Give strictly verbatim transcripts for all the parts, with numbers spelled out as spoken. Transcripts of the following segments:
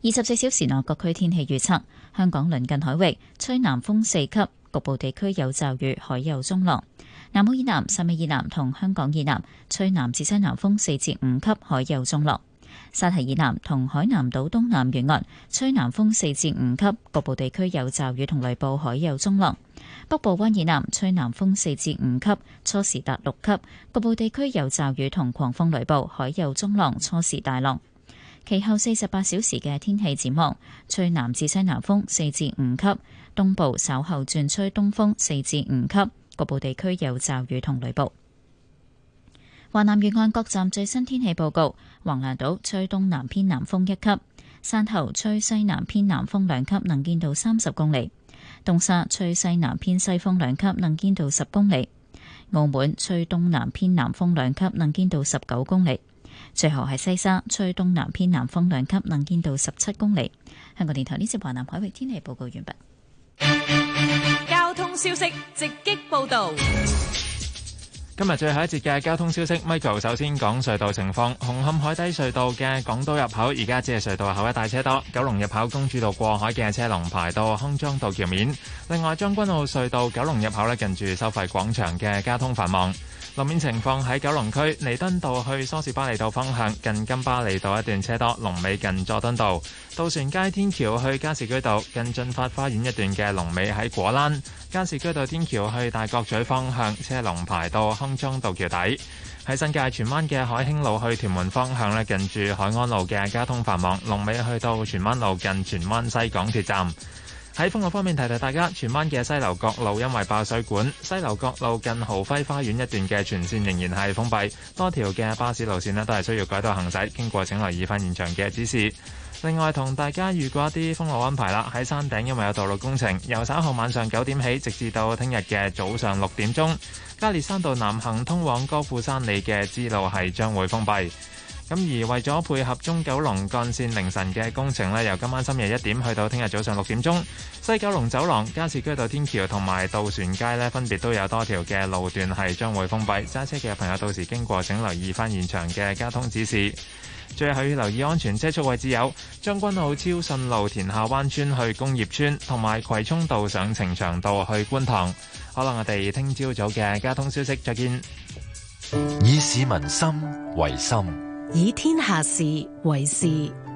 二十四小時內各區天氣預測：香港鄰近海域吹南風四級，局部地區有驟雨，海有中浪。南澳以南、汕尾以南同香港以南吹南至西南風四至五級，海有中浪。沙堤以南同海南島東南沿岸吹南風四至五級，局部地區有驟雨同雷暴，海有中浪。北部灣以南吹南風四至五級，初時達六級，局部地區有驟雨同狂風雷暴，海有中浪，初時大浪。其後四十八小時嘅天氣展望，吹南至西南風四至五級，東部稍後轉吹東風四至五級，局部地區有驟雨同雷暴。華南沿岸各站最新天氣報告：橫瀾島吹東南偏南風一級，汕頭吹西南偏南風兩級，能見度三十公里；東沙吹西南偏西風兩級，能見度十公里；澳門吹東南偏南風兩級，能見度十九公里。最後係西沙吹東南偏南風兩級，能見度十七公里。香港電台呢節華南海域天氣報告完畢。 交通消息直擊報道。 今日最後一節嘅交通消息 ，Michael 首先講隧道情況。紅磡海底隧道嘅港島入口而家只係隧道口一帶車多，九龍入口公主道過海嘅車龍排到康莊道橋面。另外將軍澳隧道九龍入口呢，近住收費廣場嘅交通繁忙。路面情況喺九龍區彌敦道去梳士巴利道方向，近金巴利道一段車多，龍尾近佐敦道。渡船街天橋去加士居道近駿發花園一段嘅龍尾喺果欄。加士居道天橋去大角咀方向，車龍排到康莊道橋底。喺新界荃灣嘅海興路去屯門方向呢，近住海安路嘅交通繁忙，龍尾去到荃灣路近荃灣西港鐵站。喺封路方面，提提大家，荃灣嘅西樓角路因為爆水管，西樓角路近豪輝花園一段嘅全線仍然係封閉，多條嘅巴士路線呢都係需要改道行駛，經過請留意翻現場嘅指示。另外同大家預告一啲封路安排啦，喺山頂因為有道路工程，由稍後晚上九點起，直至到聽日嘅早上六點鐘，加列山道南行通往歌賦山里嘅支路係將會封閉。咁而為咗配合中九龍幹線凌晨嘅工程呢，由今晚深夜一點去到聽日早上六點鐘，西九龍走廊、加士居道天橋同埋渡船街呢，分別都有多條嘅路段係將會封閉。揸車嘅朋友到時經過請留意翻現場嘅交通指示。最後要留意安全車速位置有將軍澳超順路田下灣村去工業村，同埋葵涌道上呈祥道去觀塘。好啦，我哋聽朝早嘅交通消息再見。 以市民心為心， 以天下事為事。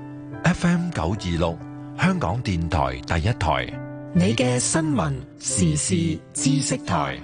F M 九二六，香港電台第一台， 你嘅新聞時事知識台。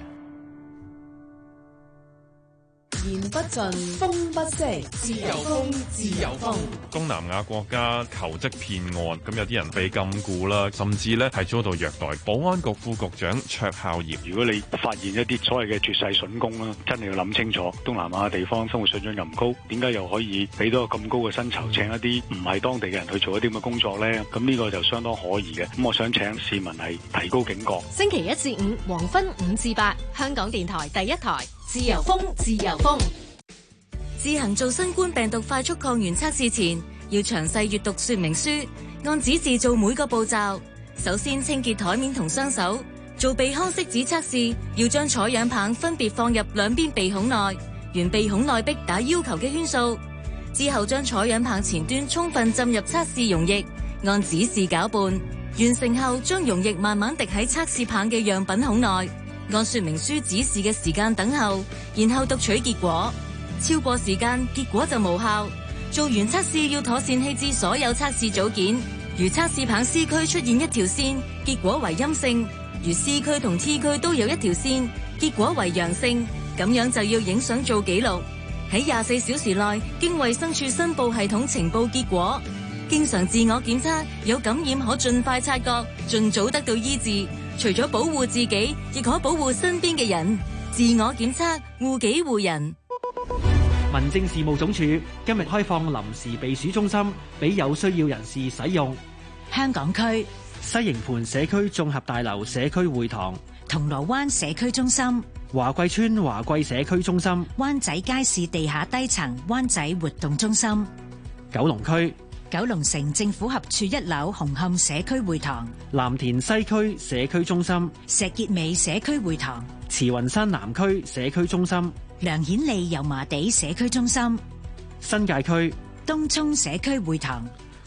言不盡，風不息，自由風，自由風。 東南亞國家求職騙案，咁有啲人被禁錮啦，甚至咧係遭到虐待。保安局副局長卓孝業， 如果你發現一啲所謂嘅絕世筍工啦，真係要諗清楚。東南亞地方生活水準又唔高，點解又可以俾到咁高嘅薪酬，請一啲唔係當地嘅人去做一啲咁嘅工作呢？咁呢個就相當可疑嘅。咁我想請市民係提高警覺。 星期一至五黃昏五至八，香港電台第一台。自由風，自由風。 自行做新冠病毒快速抗原測試前，要詳細閱讀說明書，按指示做每個步驟。首先清潔台面同雙手。做鼻腔拭子測試，要將採樣棒分別放入兩邊鼻孔內，沿鼻孔內壁打要求嘅圈數。之後將採樣棒前端充分浸入測試溶液，按指示攪拌。完成後，將溶液慢慢滴喺測試棒嘅樣品孔內。按說明書指示嘅時間等候，然後讀取結果。超過時間，結果就無效。做完測試要妥善棄置所有測試組件。如測試棒 C 區出現一條線，結果為陰性；如 C 區同 T 區都有一條線，結果為陽性。咁樣就要影相做記錄。喺廿四小時內經衛生署申報系統呈報結果。經常自我檢測，有感染可盡快察覺，盡早得到醫治。除咗保護自己，亦可保護身邊嘅人。自我檢測，護己護人。 民政事務總署今日開放臨時避暑中心俾有需要人士使用。 香港區西營盤社區綜合大樓社區會堂、 銅鑼灣社區中心、 華貴村華貴社區中心、 灣仔街市地下低層灣仔活動中心、 九龍區九龍城政府合署一樓紅磡社區會堂、 藍田西區社區中心、 石硤尾社區會堂、 慈雲山南區社區中心、 梁顯利油麻地社區中心、 新界區東涌社區會堂、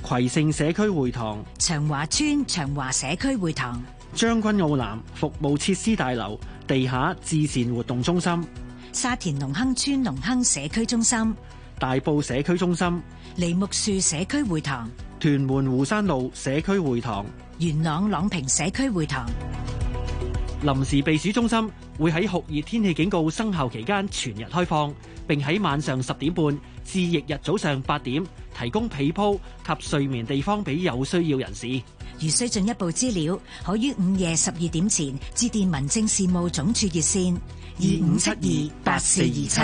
葵盛社區會堂、 長華村長華社區會堂、 將軍澳南服務設施大樓地下至善活動中心、 沙田隆亨村隆亨社區中心、 大埔社區中心、 梨木樹社區會堂、 屯門湖山路社區會堂、 元朗朗屏社區會堂。 臨時避暑中心會喺酷熱天氣警告生效期間全日開放，並喺晚上十點半至翌日早上八點提供被鋪及睡眠地方俾有需要人士。 如需進一步資料，可於午夜十二點前致電民政事務總署熱線二五七二八四二七。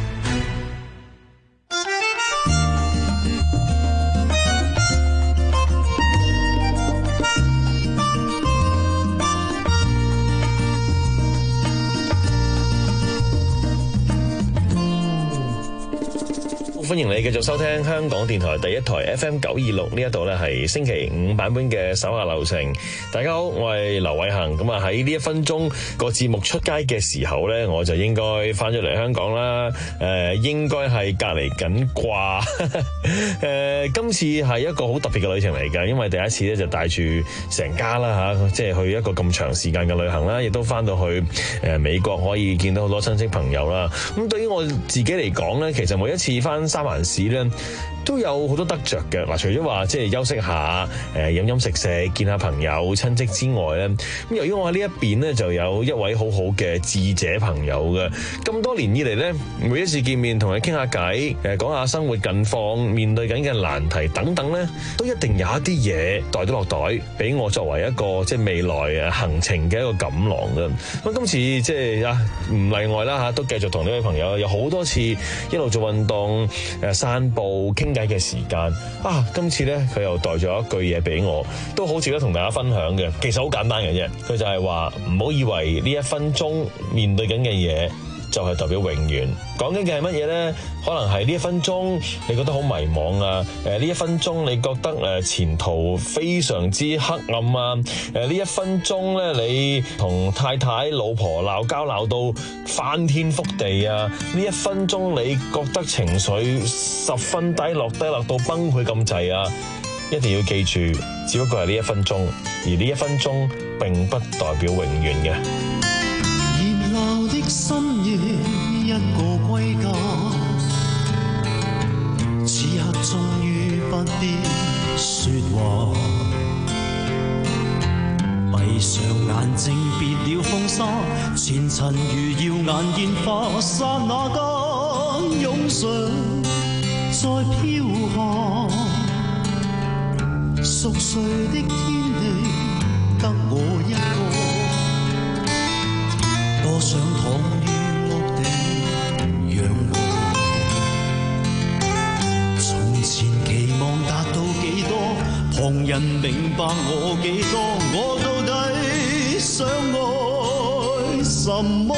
歡迎你繼續收聽香港電台第一台 F M 九二六，呢一度呢係星期五版本嘅手下留情。大家好，我係劉偉恒。咁啊喺呢一分鐘個節目出街嘅時候呢，我就應該翻咗嚟香港啦。誒、呃，應該係隔離緊啩。誒，今次係一個好特別嘅旅程嚟㗎，因為第一次咧就帶住成家啦嚇，即係去一個咁長時間嘅旅行啦，亦都翻到去誒美國可以見到好多親戚朋友啦。咁對於我自己嚟講呢，其實每一次翻三藩市咧都有好多得着嘅。嗱，除咗話即係休息下、誒飲飲食食、見下朋友親戚之外咧，咁由於我喺呢一邊咧就有一位好好嘅智者朋友嘅，咁多年以嚟咧，每一次見面同佢傾下偈，誒講下生活近況、面對緊嘅難題等等咧，都一定有一啲嘢袋咗落袋，俾我作為一個即係未來誒行程嘅一個錦囊嘅。咁今次即係啊唔例外啦嚇，都繼續同呢位朋友有好多次一路做運動、誒散步、傾偈嘅時間啊！今次咧佢又袋咗一句嘢俾我，都好值得同大家分享嘅。其實好簡單嘅啫，佢就係話唔好以為呢一分鐘面對緊嘅嘢就係代表永遠。講緊嘅係乜嘢呢？可能係呢一分鐘你覺得好迷茫啊！誒呢一分鐘你覺得誒前途非常之黑暗啊！誒呢一分鐘咧你同太太老婆鬧交鬧到翻天覆地啊！呢一分鐘你覺得情緒十分低落，低落到崩潰咁滯啊！一定要記住，只不過係呢一分鐘，而呢一分鐘並不代表永遠嘅。 熱鬧的深夜，一個歸家，此刻終於不必說話，閉上眼睛別了風沙，前塵如耀眼煙花，剎那間湧上再飄下，熟睡的天地得我一個，多想躺於屋頂仰望，從前期望達到幾多，旁人明白我幾多，我到底想愛什麼？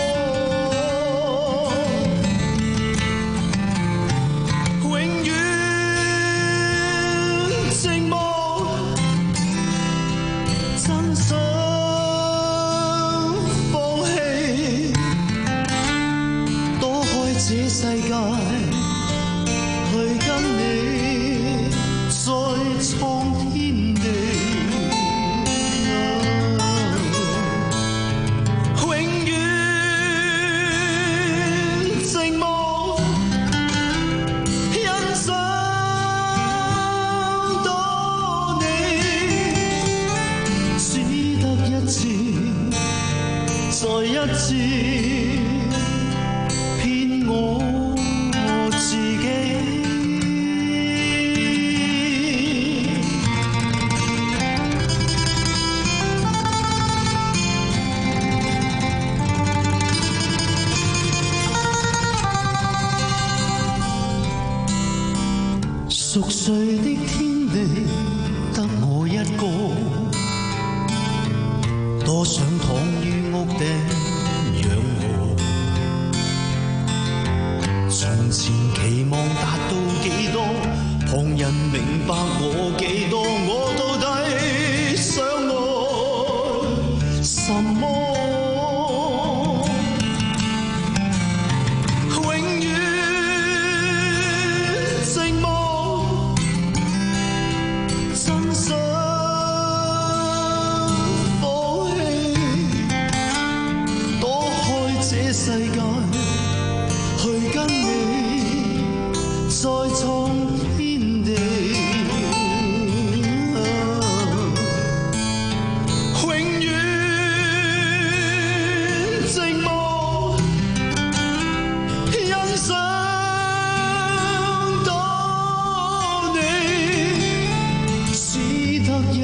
世界去跟你再創天地，永遠寂寞，欣賞多你，只得一次，再一次騙我自己。熟睡的天地得我一個，多想躺於屋頂仰我。從前期望達到幾多，旁人明白我幾多，我到底想愛什麼？永遠寂寞，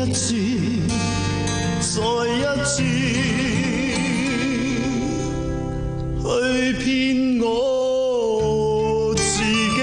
次再一次去騙我自己。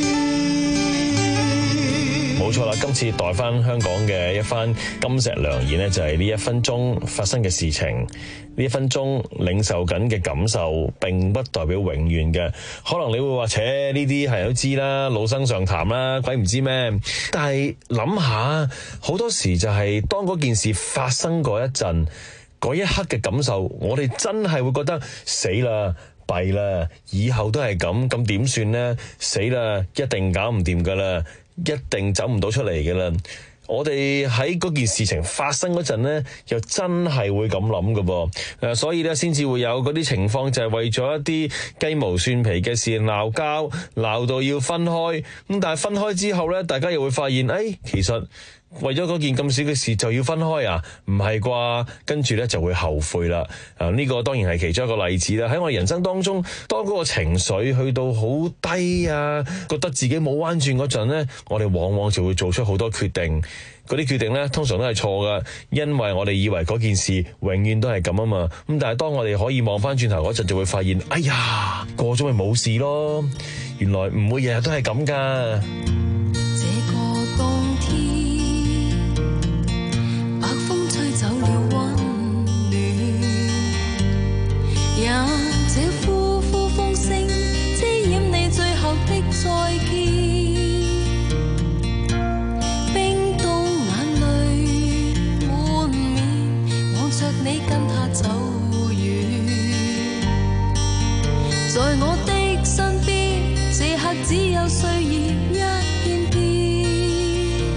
冇錯啦，今次代翻香港嘅一番金石良言呢，就係呢一分鐘發生嘅事情。呢一分鐘領受緊嘅感受並不代表永遠嘅，可能你會話扯呢啲係人都知啦，老生常談啦，鬼唔知咩。但係諗下，好多時就係當嗰件事發生嗰一陣，嗰一刻嘅感受，我哋真係會覺得死啦，弊啦，以後都係咁，咁點算呢？死啦，一定搞唔掂噶啦，一定走唔到出嚟噶啦。我哋喺嗰件事情發生嗰陣呢，又真係會咁諗㗎噃，誒，所以咧先至會有嗰啲情況，就係為咗一啲雞毛蒜皮嘅事鬧交，鬧到要分開。咁但係分開之後呢，大家又會發現，誒、哎，其實為咗嗰件咁少嘅事就要分開啊？唔係啩？跟住呢就會後悔啦。啊，呢個當然係其中一個例子啦。喺我哋人生當中，當嗰個情緒去到好低啊，覺得自己冇彎轉嗰陣呢，我哋往往就會做出好多決定。嗰啲決定呢，通常都係錯噶，因為我哋以為嗰件事永遠都係咁啊嘛。咁但係當我哋可以望翻轉頭嗰陣，就會發現，哎呀，過咗咪冇事咯。原來唔會日日都係咁噶。 這個冬天，北風吹走了溫暖，讓這呼呼風聲遮掩你最後的再見。你跟他走遠，在我的身邊，這刻只有歲月一片片。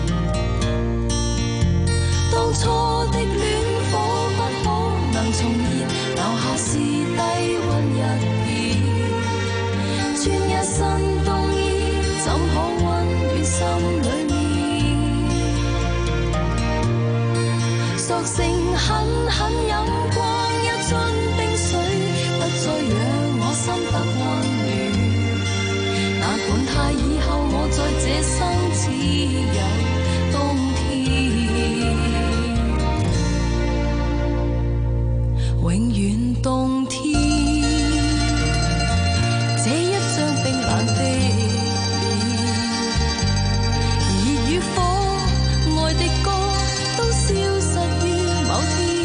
當初的戀火不可能重燃，留下是低溫一片。穿一身冬衣，怎可溫暖心裏面？索性狠狠飲光一樽冰水，不再讓我心得溫暖。哪管他以後我在這生只有冬天，永遠冬天。這一張冰冷的臉，熱與火，愛的歌都消失於某天。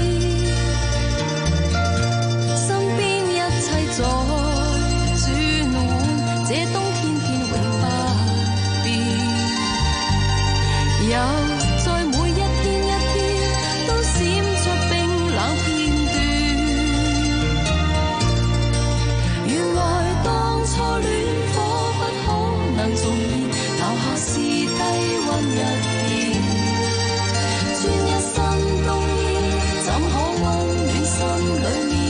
身邊一切在轉換，這冬天便永不變。有在每一天一天都閃出冰冷片段。原來當初戀火不可能重燃，留下是低溫一片。穿一身冬衣，怎可溫暖心裏面？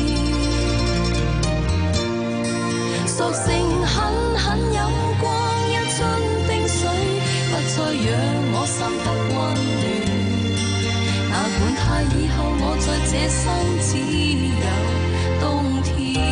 索性狠狠飲光一樽冰水，不再讓我心得溫暖。哪管他以後我在這生只有冬天。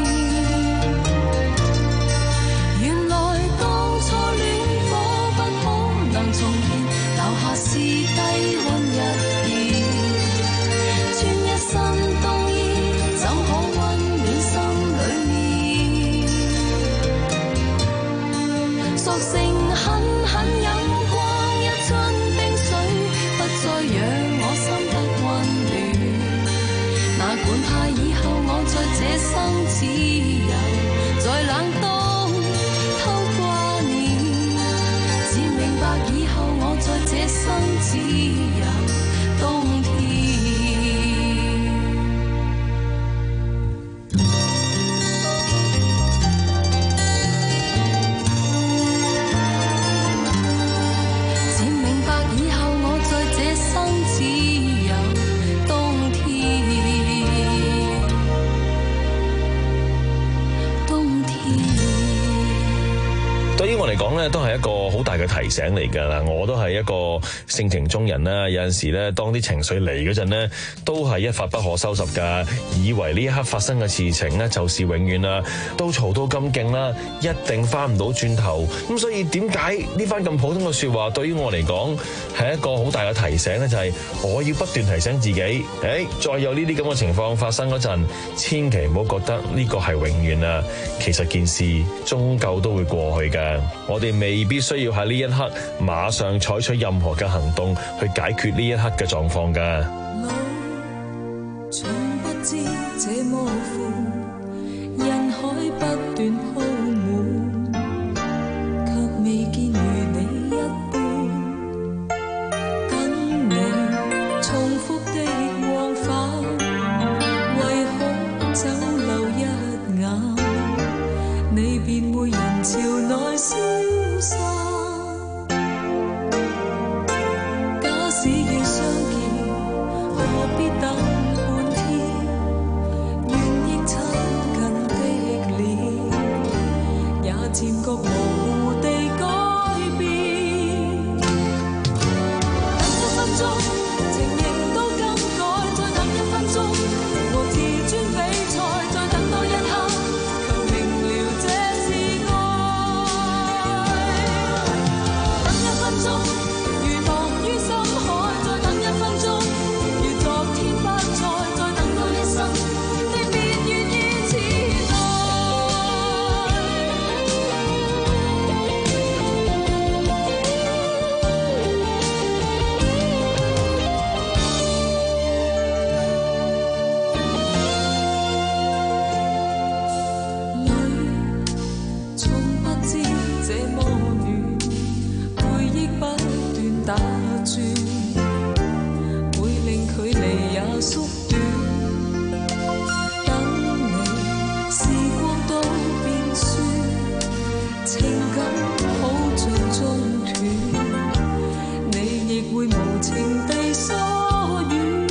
原來當初戀火不可我嚟講咧，都係一個好大嘅提醒嚟㗎啦。我都係一個性情中人啦，有陣時咧，當啲情緒嚟嗰陣咧，都係一發不可收拾㗎。以為呢一刻發生嘅事情咧，就是永遠啦，都嘈到咁勁啦，一定翻唔到轉頭。咁所以點解呢番咁普通嘅説話對於我嚟講係一個好大嘅提醒咧？就係、是、我要不斷提醒自己，誒、哎，再有呢啲咁嘅情況發生嗰陣，千祈唔好覺得呢個係永遠啊。其實件事終究都會過去㗎。我哋未必需要喺呢一刻馬上採取任何嘅行動去解決呢一刻嘅狀況㗎。 從不知這麼闊，人海不斷鋪滿，卻未見如你一般。等你重複的往返，唯恐走漏一眼，你便會人潮內消散。假使要相見，何必等半天？願應親近的臉，也漸覺模糊地改變。等一分鐘，情形都更改，再等一分鐘，和自尊比賽，再等多一刻，求明了這是愛。等一分鐘，如望於深海，再等一分鐘，如昨天不再，再等多一生，你便願意此待。淚從不知這麼暖，回憶不斷打轉，會令距離也縮短。等你時光都變酸，情感好像中斷，你亦會無情地疏遠。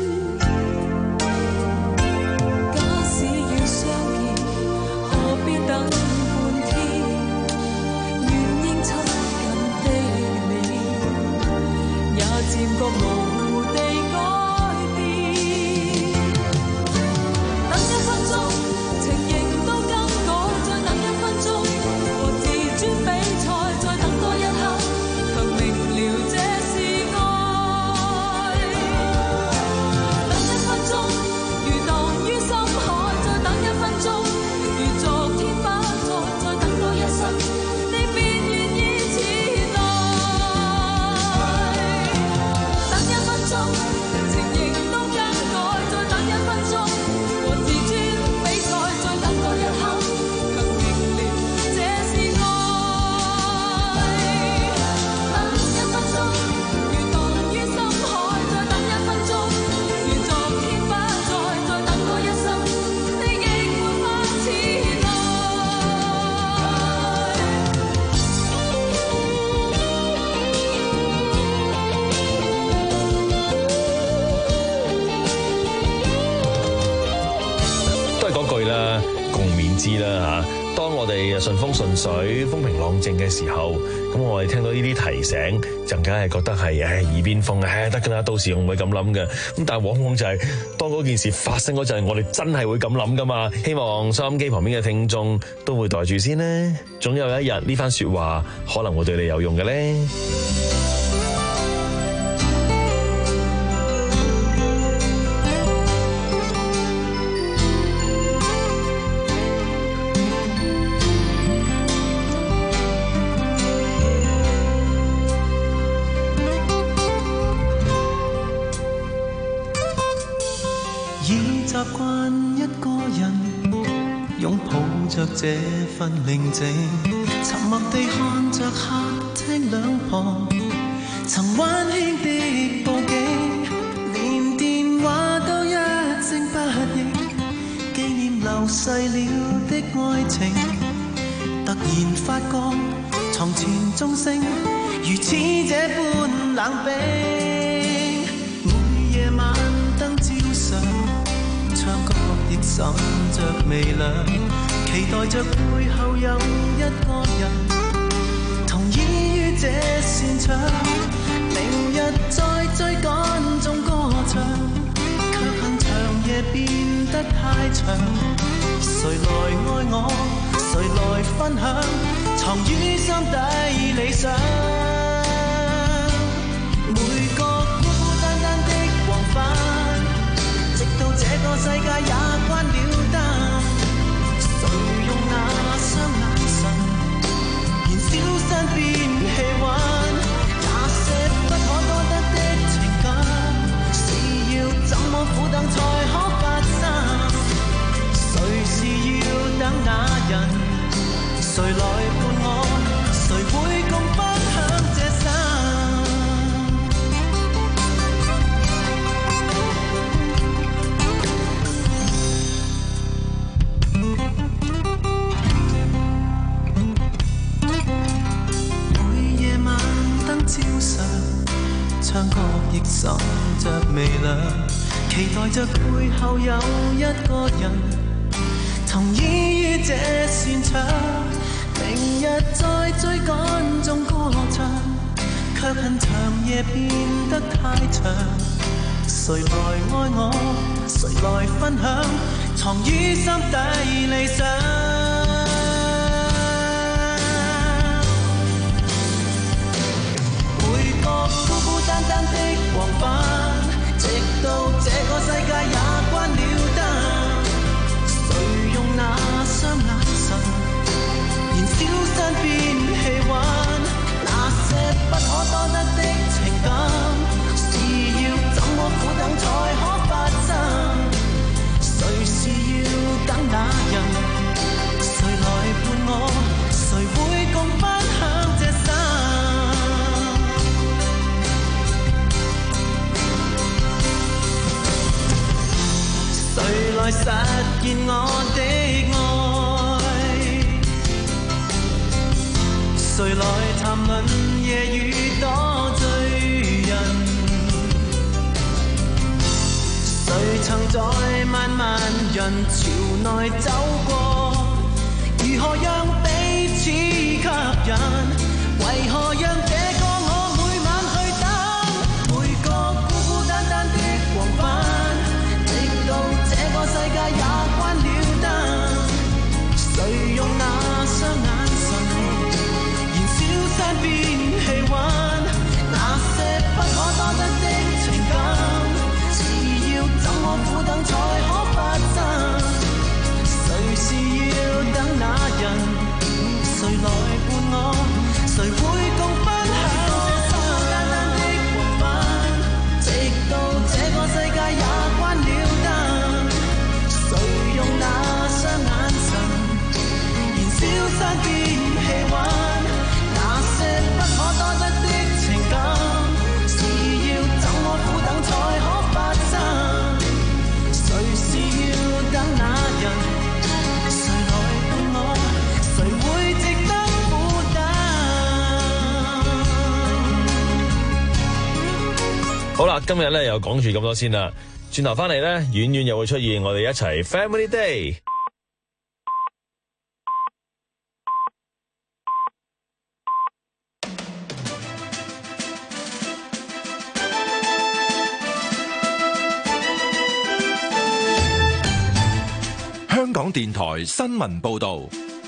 假使要相見，何必等半天？願應親近的臉，也漸覺模糊地改變。等一分鐘，情形都更改，再等一分鐘，和自尊比賽，再等多一刻，卻明了這是愛。等一分鐘，如蕩於深海，再等一分鐘，如昨天不再，再等多一生，你便願意此待。等一分鐘，情形都更改，再等一分鐘，和自尊比賽，再等多一刻，卻明了這是愛。等一分鐘，如蕩於深海，再等一分鐘，如昨天不再，再等多一生，你亦沒法此待。 都係嗰句啦，共勉之啦嚇。當我哋順風順水、風平浪靜嘅時候，咁我哋聽到呢啲提醒，就梗係覺得係誒耳邊風誒得㗎啦，到時我唔會咁諗嘅。咁但係往往就係、是、當嗰件事發生嗰陣，我哋真係會咁諗㗎嘛。希望收音機旁邊嘅聽眾都會袋住先呢。總有一日呢番説話可能會對你有用嘅咧。 已習慣一個人擁抱着這份寧靜，沉默地看着客廳兩旁曾溫馨的佈景，連電話都一聲不應，紀念流逝了的愛情。突然發覺床前鐘聲如此這般冷冰，每夜晚燈照上，窗角亦滲着微涼，期待着背後有一個人依於這擅長，明日再追趕眾歌唱，卻恨長夜變得太長。誰來愛我？誰來分享？藏於心底理想。每個孤孤單單的黃昏，直到這個世界也關了燈，誰用那雙眼神燃燒身邊氣溫？那些不可多得的情感，是要怎麼苦等才可發生？誰是要等那人？誰來伴我？誰會共分享這生？每夜晚燈照常，窗角亦滲着微亮，期待着背後有一個人同依於這擅長。明日再追趕眾歌唱，卻恨長夜變得太長。誰來愛我？誰來分享？藏於心底理想。每個孤孤單單的黃昏，直到這個世界也關了燈，誰用那雙眼神燃燒身邊氣溫？那些不可多得的情感，是要怎麼苦等才可發生？誰是要等那人？誰來伴我？誰會共分享這生？誰來實現我的愛？誰來談論夜雨多醉人？誰曾在萬萬人潮內走過？如何讓彼此吸引？為何讓這個我每晚去等？每個孤孤單單的黃昏，直到這個世界也關了燈，誰用那雙眼身邊氣溫？那些不可多得的情感，是要怎麼苦等才可發生？誰是要等那人？誰來伴我？誰會共分享這孤孤單單的黃昏？直到這個世界也關了燈，誰用那雙眼神燃燒身邊氣溫？不可多得的情感，是要怎麼苦等才可發生？誰是要等那人？誰來伴我？誰會值得苦等？ 好啦，今日咧又講住咁多先啦，轉頭翻嚟咧，遠遠又會出現我哋一齊 Family Day。 香港電台新聞報道，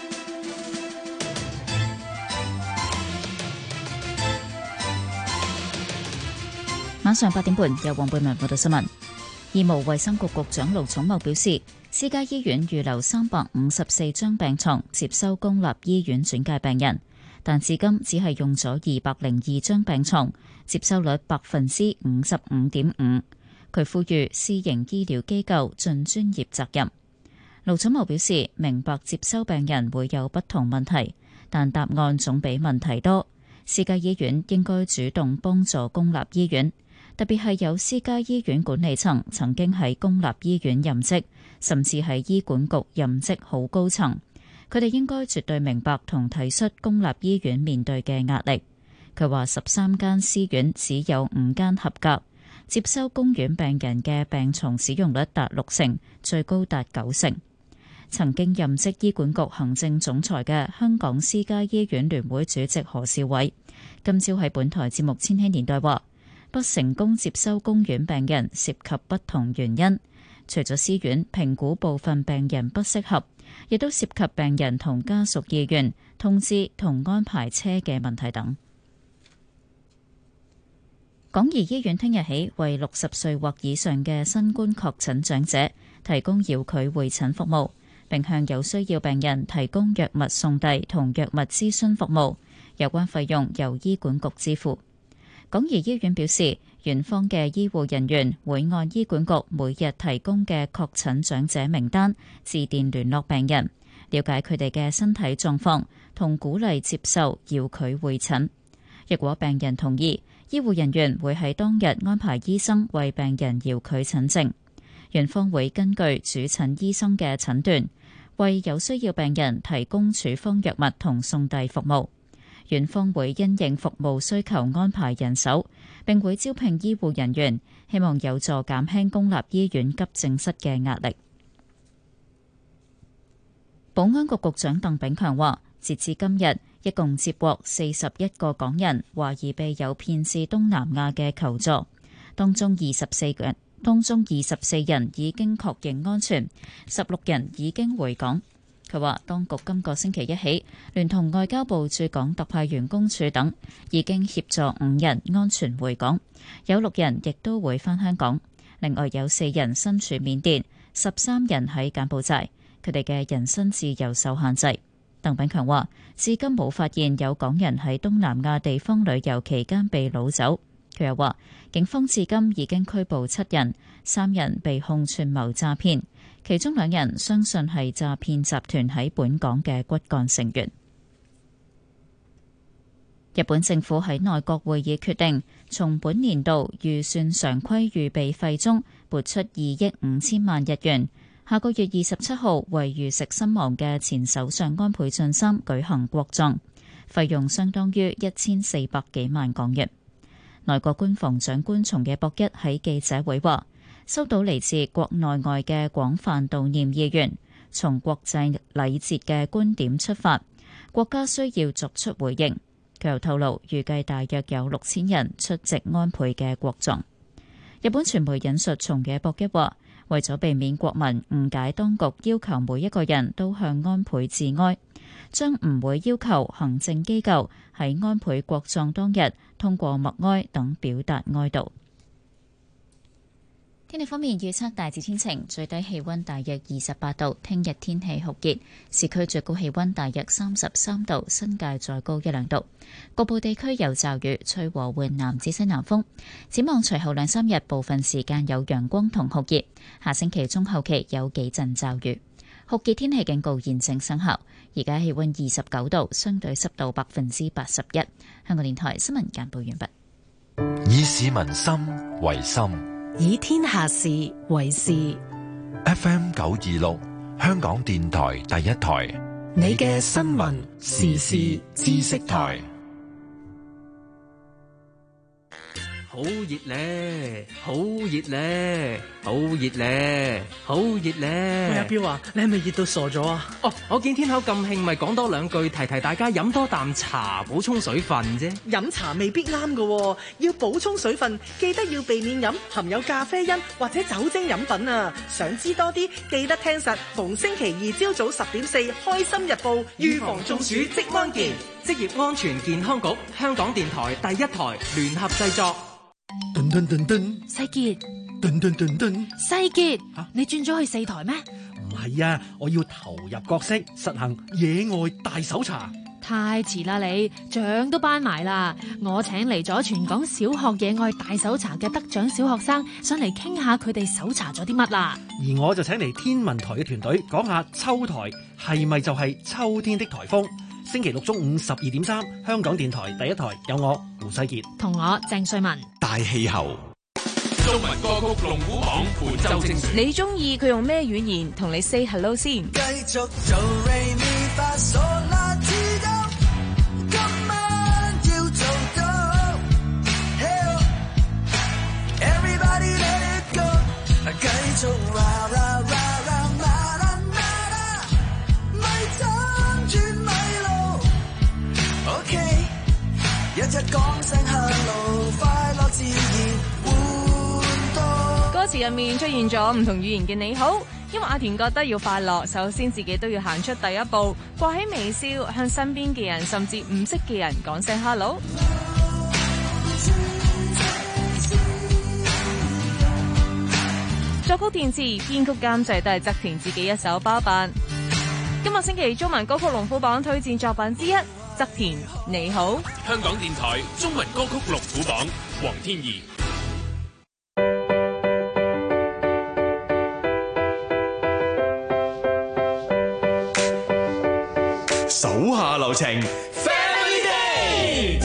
晚上八點半由黃貝文報道新聞。醫務衛生局局長盧寵茂表示，私家醫院預留三百五十四張病床接收公立醫院轉介病人，但至今只係用咗二百零二張病床，接收率百分之五十五點五。佢呼籲私營醫療機構盡專業責任。盧寵茂表示，明白接收病人會有不同問題，但答案總比問題多。私家醫院應該主動幫助公立醫院，特別係有私家醫院管理層曾經喺公立醫院任職，甚至係醫管局任職好高層。佢哋應該絕對明白同體恤公立醫院面對嘅壓力。佢話十三間私院只有五間合格，接收公院病人嘅病床使用率達六成，最高達九成。 曾經任職醫管局行政總裁嘅香港私家醫院聯會主席何兆偉，今朝喺本台節目《千禧年代》話，不成功接收公院病人涉及不同原因，除咗私院評估部分病人不適合，亦都涉及病人同家屬意願、通知同安排車嘅問題等。港怡醫院聽日起為六十歲或以上嘅新冠確診長者提供遙距會診服務，並向有需要病人提供藥物送遞同藥物諮詢服務，有關費用由醫管局支付。港怡醫院表示，院方嘅醫護人員會按醫管局每日提供嘅確診長者名單致電聯絡病人，了解佢哋嘅身體狀況，同鼓勵接受遙距會診。若果病人同意，醫護人員會喺當日安排醫生為病人遙距診症。院方會根據主診醫生嘅診斷，為有需要病人提供處方藥物同送遞服務。院方會因應服務需求安排人手，並會招聘醫護人員，希望有助減輕公立醫院急症室嘅壓力。保安局局長鄧炳強話，截至今日，一共接獲四十一個港人懷疑被誘騙至東南亞嘅求助，當中二十四人，當中二十四人已經確認安全，十六人已經回港。佢話，當局今個星期一起，聯同外交部駐港特派員公署等，已經協助五人安全回港，有六人亦都會返香港。另外有四人身處緬甸，十三人喺柬埔寨，佢哋嘅人身自由受限制。鄧炳強話，至今冇發現有港人喺東南亞地方旅遊期間被擄走。佢又話，警方至今已經拘捕七人，三人被控串謀詐騙，其中兩人相信係詐騙集團喺本港嘅骨幹成員。日本政府喺內閣會議決定，從本年度預算常規預備費中撥出二億五千萬日元，下個月二十七號為遇襲身亡嘅前首相安倍晉三舉行國葬，費用相當於一千四百幾萬港元。內閣官房長官松野博一喺記者會話，收到嚟自國內外嘅廣泛悼念意願，從國際禮節嘅觀點出發，國家需要作出回應。佢又透露，預計大約有六千人出席安倍嘅國葬。日本傳媒引述松野博一話，為咗避免國民誤解當局要求每一個人都向安倍致哀，將唔會要求行政機構喺安倍國葬當日通過默哀等表達哀悼。天氣方面預測大致天晴，最低氣溫大約二十八度。聽日天氣酷熱，市區最高氣溫大約三十三度，新界再高一兩度。局部地區有驟雨，吹和緩南至西南風。展望隨後兩三日，部分時間有陽光同酷熱。下星期中後期有幾陣驟雨。酷熱天氣警告現正生效。而家氣溫二十九度，相對濕度百分之八十一。香港電台新聞簡報完畢。 以市民心為心， 以天下事為事。 F M 九二六，香港電台第一台， 你嘅新聞時事知識台。 好熱咧，好熱咧，好熱咧，好熱咧！ 喂，阿彪啊，你係咪熱到傻咗啊？ 哦，我見天口咁興，咪講多兩句，提提大家飲多啖茶，補充水分啫。 飲茶未必啱㗎，要補充水分，記得要避免飲含有咖啡因或者酒精飲品啊！想知多啲，記得聽實逢星期二朝早十點四《開心日報》，預防中暑即安健。 職業安全健康局、香港電台第一台聯合製作。 噔噔噔噔， 世傑， 噔噔噔噔， 世傑，你轉咗去四台咩？ 唔係啊，我要投入角色，實行野外大搜查。 太遲啦，你獎都頒埋啦。我請嚟咗全港小學野外大搜查嘅得獎小學生上嚟傾下佢哋搜查咗啲乜啦。 而我就請嚟天文台嘅團隊講下秋台係咪就係秋天的颱風。星期六中午十二點三，香港電台第一台有我胡世傑同我鄭瑞文。 大氣候中文歌曲龍虎榜本周精選。 你中意佢用咩語言同你 say hello 先？ 繼續做 Re Mi Fa Sol La Ti Do， 今晚要做到 Hey Everybody let it go， 繼續 Ra Ra Ra Ra Ma La Ma La。 日講聲 hello， 快樂自然換到。 歌詞入面出現咗唔同語言嘅你好，因為阿田覺得要快樂，首先自己都要行出第一步，掛起微笑，向身邊嘅人甚至唔識嘅人講聲 hello。作曲填詞編曲監製都係側田自己一手包辦。今個星期中文歌曲龍虎榜推薦作品之一，側田你好。 香港電台中文歌曲龍虎榜，黃天怡。 手下留情 ，Family Day。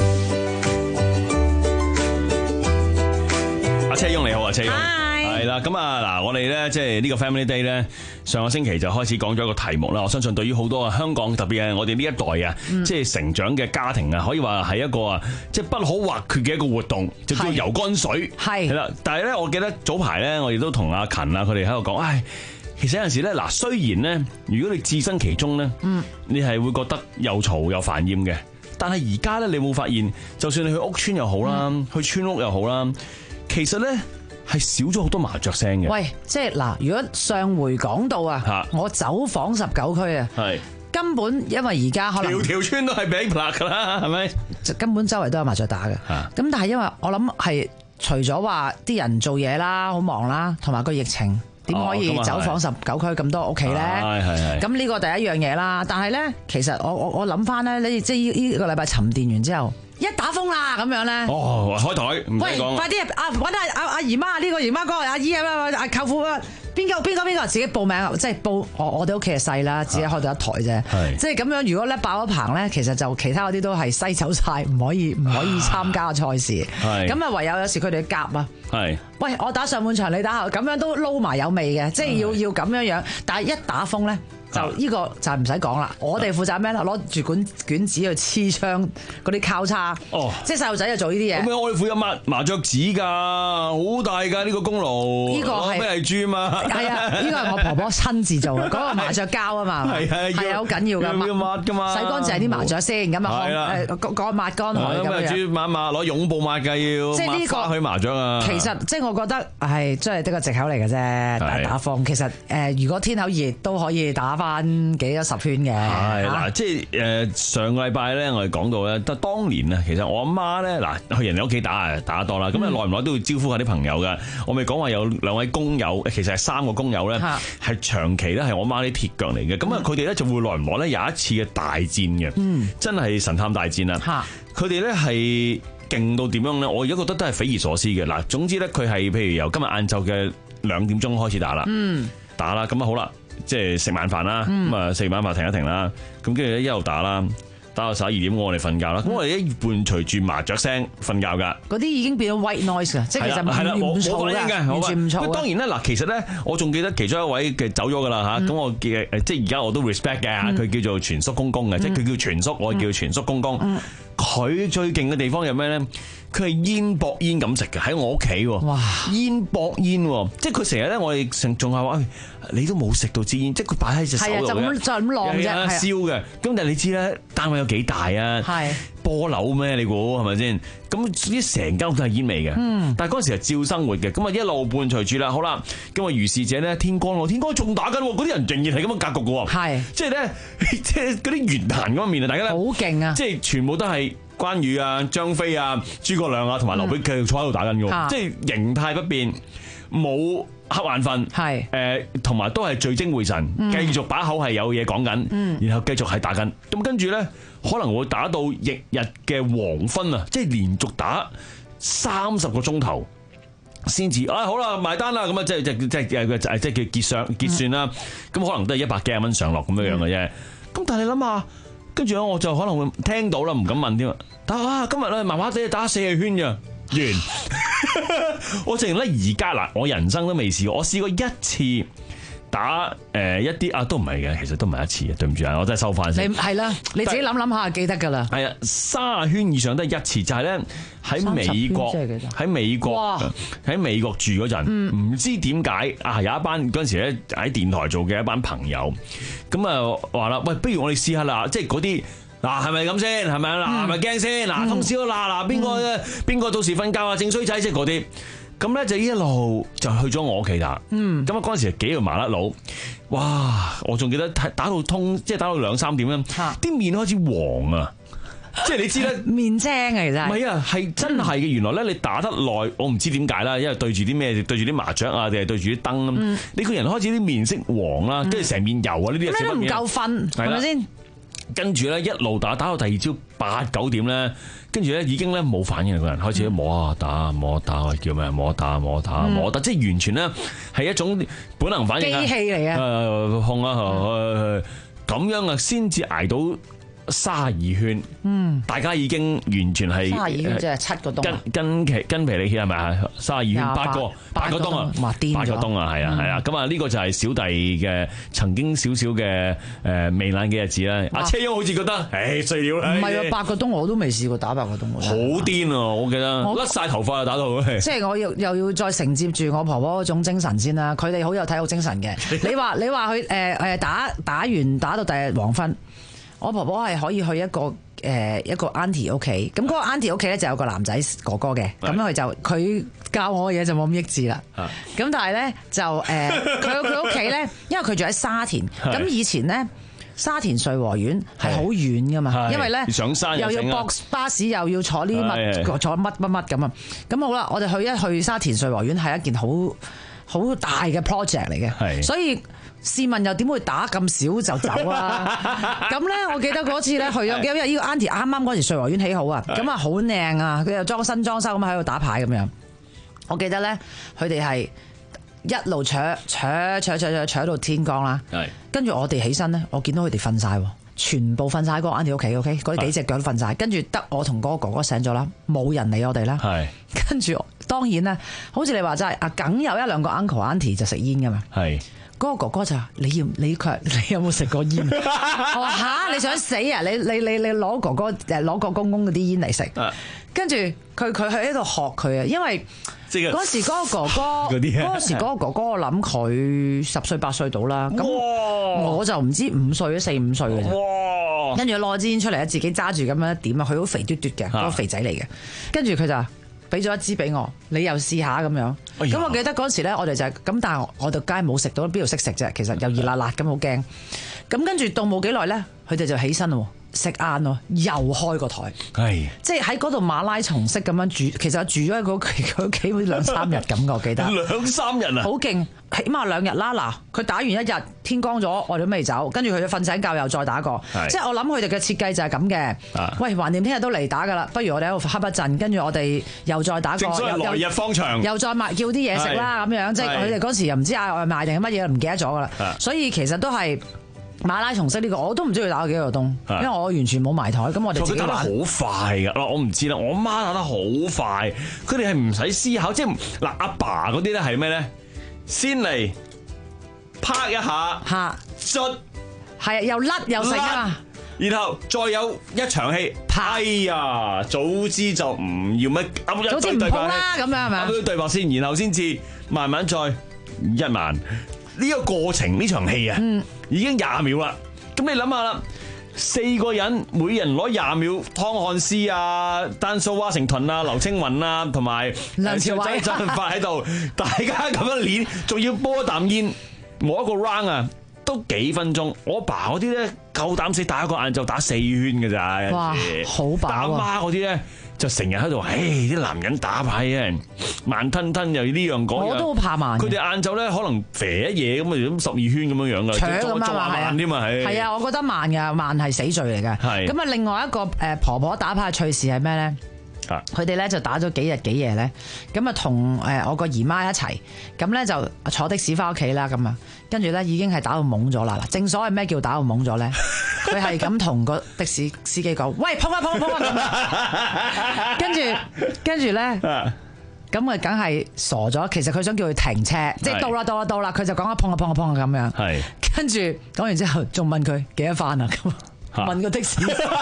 阿車翁你好啊，車翁。係啦，咁啊嗱，我哋咧即係呢個 Family Day 咧，上個星期就開始講咗一個題目啦。我相信對於好多啊香港特別係我哋呢一代啊，嗯、即係成長嘅家庭啊，可以話係一個啊即係不可或缺嘅一個活動，就叫游乾水。係係啦，但係咧，我記得早排咧，我亦都同阿勤啊佢哋喺度講，唉，其實有陣時咧，嗱，雖然咧，如果你置身其中咧，嗯，你係會覺得又嘈又煩厭嘅，但係而家咧，你冇發現，就算你去屋村又好啦，嗯、去村屋又好啦，其實咧。係少咗好多麻雀聲嘅。 喂，即係嗱，如果上回講到啊，我走訪十九區啊，係根本因為而家可能條條村都係俾拍噶啦，係咪？ 根本周圍都有麻雀打嘅。咁但係因為我諗係除咗話啲人做嘢啦，好忙啦，同埋個疫情，點可以走訪十九區咁多屋企咧？係係係。咁呢個第一樣嘢啦。但係咧，其實我我我諗翻咧，你即係呢呢個禮拜沉澱完之後。一打風啦咁樣咧， 哦，開台唔使講， 喂，快啲啊！揾下阿阿姨媽呢個姨媽哥阿姨啊阿舅父啊，邊個邊個邊個自己報名，即係報我我哋屋企係細啦，只係開到一台啫，即係咁樣。如果咧爆咗棚咧，其實就其他嗰啲都係篩走晒，唔可以唔可以參加賽事。咁啊，唯有有時佢哋夾啊。係，喂，我打上半場，你打後，咁樣都撈埋有味嘅，即係要要咁樣樣。但係一打風咧。就呢個就係唔使講啦，我哋負責咩啦？攞住卷卷紙去黐窗嗰啲交叉，哦，即係細路仔就做呢啲嘢。咁我哋負責抹麻雀紙㗎，好大㗎呢個功勞。呢個係咩係豬嘛？係啊，呢個係我婆婆親自做嘅，嗰個麻雀膠啊嘛，係係係好緊要㗎，要抹㗎嘛，洗乾淨啲麻雀先，咁啊誒乾抹乾佢咁樣。豬抹抹攞擁抱抹㗎要，即係呢個去麻雀啊。其實即係我覺得係真係得個藉口嚟嘅啫，打打風。其實誒，如果天口熱都可以打翻幾多十圈嘅，係嗱，即係誒上個禮拜咧，我哋講到咧，得當年啊，其實我阿媽咧嗱去人哋屋企打啊打得多啦，咁啊耐唔耐都會招呼下啲朋友噶。我咪講話有兩位工友，其實係三個工友咧，係長期咧係我媽啲鐵腳嚟嘅。咁啊，佢哋咧就會耐唔耐咧有一次嘅大戰嘅，嗯，真係神探大戰啊！佢哋咧係勁到點樣咧？我而家覺得都係匪夷所思嘅。嗱，總之咧佢係譬如由今日晏晝嘅兩點鐘開始打啦，嗯，打啦，咁啊好啦。即係食晚飯啦，咁啊食晚飯停一停啦，咁跟住咧一路打啦，打到十一二點我哋瞓覺啦，咁、嗯、我哋一伴隨住麻雀聲瞓覺噶。嗰啲已經變咗 white noise 噶，即係其實唔唔嘈嘅，完全唔嘈。當然啦，嗱，其實咧我仲記得其中一位嘅走咗噶啦吓，咁、嗯、我嘅誒即係而家我都 respect 嘅，佢、嗯、叫做全叔公公嘅，嗯、即係佢叫全叔，我叫全叔公公。佢、嗯、最勁嘅地方有咩咧？佢係煙駁煙咁食嘅，喺我屋企喎。哇！煙駁煙，即係佢成日咧，我哋成仲係話，你都冇食到支煙，即係佢擺喺隻手度就咁就咁晾啫，燒嘅。咁但係你知啦，單位有幾大啊？係波樓咩？你估係咪先？咁啲成間屋都係煙味嘅。嗯。但係嗰陣時係照生活嘅，咁啊一路伴隨住啦。好啦，咁啊如是者咧，天光咯，天光仲打緊，嗰啲人仍然係咁樣格局嘅喎。係。即係咧，即係嗰啲玄壇嗰方面啊，大家咧好勁啊！即係全部都係。關羽啊、張飛啊、諸葛亮啊，同埋劉備繼續坐喺度打緊嘅，嗯、即係形態不變，冇瞌眼瞓，係誒，同埋都係聚精會神，繼續把口係有嘢講緊，嗯、然後繼續係打緊。咁跟住咧，可能會打到翌日嘅黃昏啊，即係連續打三十個鐘頭先至。啊，好啦，埋單啦，咁啊，即係即係即係即係即係叫結算結算啦。咁、嗯、可能都係一百幾廿蚊上落咁樣樣嘅啫。咁、嗯、但係你諗下。跟住咧，我就可能會聽到啦，唔敢問添啊！但啊，今日咧麻麻地打四十圈咋完？我淨係咧而家嗱，我人生都未試過，我試過一次打誒、呃、一啲啊，都唔係嘅，其實都唔係一次嘅，對唔住啊，我真係收翻先。你係啦，你自己諗諗下，記得噶啦。係啊，三十圈以上都係一次，就係咧喺美國，喺美國喺美國住嗰陣，唔、嗯、知點解啊，有一班嗰陣時咧喺電台做嘅一班朋友，咁啊話啦，喂，不如我哋試下啦，即係嗰啲嗱係咪咁先？係咪啊？嗱係咪驚先？嗱通宵嗱嗱邊個邊個到時瞓覺啊？正衰仔即係嗰啲。咁咧就一路就去咗我屋企打。嗯。咁啊嗰陣時幾條麻甩佬，哇！我仲記得打到通，即係打到兩三點啦。啲面開始黃啊！即係你知咧， 面青啊，其實唔係啊，係真係嘅。原來咧，你打得耐，我唔知點解啦，因為對住啲咩，對住啲麻雀啊，定係對住啲燈咁，嗯、你個人開始啲面色黃啦，跟住成面油啊，呢啲咩都唔夠瞓，係咪先？ 跟住咧一路打打到第二朝八九點咧，跟住咧已經咧冇反應，個人開始摸下打摸打，叫咩摸打摸打摸打，即係完全咧係一種本能反應啊！ 機器嚟嘅， 誒控啊，咁樣啊，先至捱到卅二圈，嗯，大家已經完全係卅二圈即係七個冬， 筋筋筋疲力竭係咪啊？卅二圈八個八個冬啊，八個冬啊，係啊係啊，咁啊呢個就係小弟嘅曾經少少嘅誒糜爛嘅日子啦。阿車翁好似覺得誒碎料啦， 唔係啊，八個冬我都未試過打八個冬， 好癲啊！我記得甩晒頭髮啊，打到即係我又又要再承接住我婆婆嗰種精神先啦。佢哋好有體育精神嘅。你話你話佢誒誒打打完打到第日黃昏。我婆婆係可以去一個誒一個 auntie 屋企，咁嗰個 auntie 屋企咧就有個男仔哥哥嘅，咁佢就佢教我嘅嘢就冇咁益智啦。咁但係咧就誒佢佢屋企咧，因為佢住喺沙田，咁以前咧沙田瑞和苑係好遠噶嘛，因為咧上山又要駁巴士，又要坐呢乜坐乜乜乜咁啊。咁好啦，我哋去一去沙田瑞和苑係一件好好大嘅 project 嚟嘅，所以。試問又點會打咁少就走啊？咁咧，我記得嗰次咧去咗，因為呢個 auntie 啱啱嗰時瑞和苑起好啊，咁啊好靚啊，佢又裝新裝修咁喺度打牌咁樣。我記得咧，佢哋係一路坐坐坐坐坐坐到天光啦。跟住我哋起身咧，我見到佢哋瞓晒，全部瞓晒喺嗰個 auntie 屋企 ，OK， 嗰幾隻腳都瞓晒。跟住得我同嗰個哥哥醒咗啦，冇人理我哋啦。跟住當然咧，好似你話齋啊，梗有一兩個 uncle auntie 就食煙噶嘛。嗰個哥哥就話：你要你佢你有冇食過煙？我話吓，你想死啊！你你你你攞哥哥誒攞個公公嗰啲煙嚟食，跟住佢佢喺度學佢啊！因為嗰時嗰個哥哥嗰時嗰個哥哥，我諗佢十歲八歲到啦。咁我就唔知五歲四五歲嘅啫。跟住攞支煙出嚟啊，自己揸住咁樣點啊！佢好肥嘟嘟嘅，嗰個肥仔嚟嘅。跟住佢就俾咗一支俾我，你又試下咁樣。咁、哎、呀我記得嗰時咧，我哋就係、是、咁，但係我哋街冇食到，邊度識食啫？其實又熱辣辣咁，好驚。咁跟住到冇幾耐咧，佢哋就起身喎，食晏喎，又開個台，係即係喺嗰度馬拉松式咁樣住。其實我住咗喺佢屋企好似兩三日咁，我記得兩三日啊， 好勁，起碼兩日啦。嗱，佢打完一日天光咗，我哋都未走，跟住佢瞓醒覺又再打過，即係我諗佢哋嘅設計就係咁嘅。啊、喂，橫掂聽日都嚟打噶啦，不如我哋喺度瞌一陣，跟住我哋又再打過， 正所謂來日方長， 又再買叫啲嘢食啦咁樣，即係佢哋嗰時又唔知嗌外賣定係乜嘢，唔記得咗噶啦。啊、所以其實都係。馬拉松式呢個我都唔知佢打咗幾個鐘，因為我完全冇埋台，咁我哋自己打得好快㗎。嗱，我唔知啦，我媽打得好快，佢哋係唔使思考，即係嗱阿爸嗰啲咧係咩咧？先嚟拍一下，嚇捽， 係啊，又甩又成啊， 然後再有一場戲，哎呀，早知就唔要乜， 早知唔好啦，咁樣係咪啊？ 啱啱對白先，然後先至慢慢再一萬。呢個過程呢場戲啊，嗯、已經廿秒啦。咁你諗下啦，四個人每人攞廿秒，湯漢斯啊、丹蘇華盛頓啊、劉青雲啊，同埋梁朝偉周潤發喺度，大家咁樣練，仲要煲一啖煙，我一個 round 啊，都幾分鐘。我爸嗰啲咧夠膽死打一個晏晝打四圈嘅咋， 哇，好飽啊！ 阿媽嗰啲咧。就成日喺度，唉！啲男人打牌啊，慢吞吞又呢樣講， 我都好怕慢。 佢哋晏晝咧可能肥一嘢咁啊，咁十二圈咁樣樣噶， 搶咁啊嘛，係啊， 添啊，係。係啊，我覺得慢嘅，慢係死罪嚟嘅。係。咁啊，另外一個誒婆婆打牌嘅趣事係咩咧？佢哋咧就打咗幾日幾夜咧，咁啊同誒我個姨媽一齊，咁咧就坐的士翻屋企啦，咁啊，跟住咧已經係打到懵咗啦。嗱，正所謂咩叫打到懵咗咧？佢係咁同個的士司機講：喂，碰啊碰啊碰啊咁。跟住跟住咧，咁啊梗係傻咗。其實佢想叫佢停車，即係到啦到啦到啦，佢就講啊碰啊碰啊碰啊咁樣。係。跟住講完之後，仲問佢幾多番啊咁。 問個的士。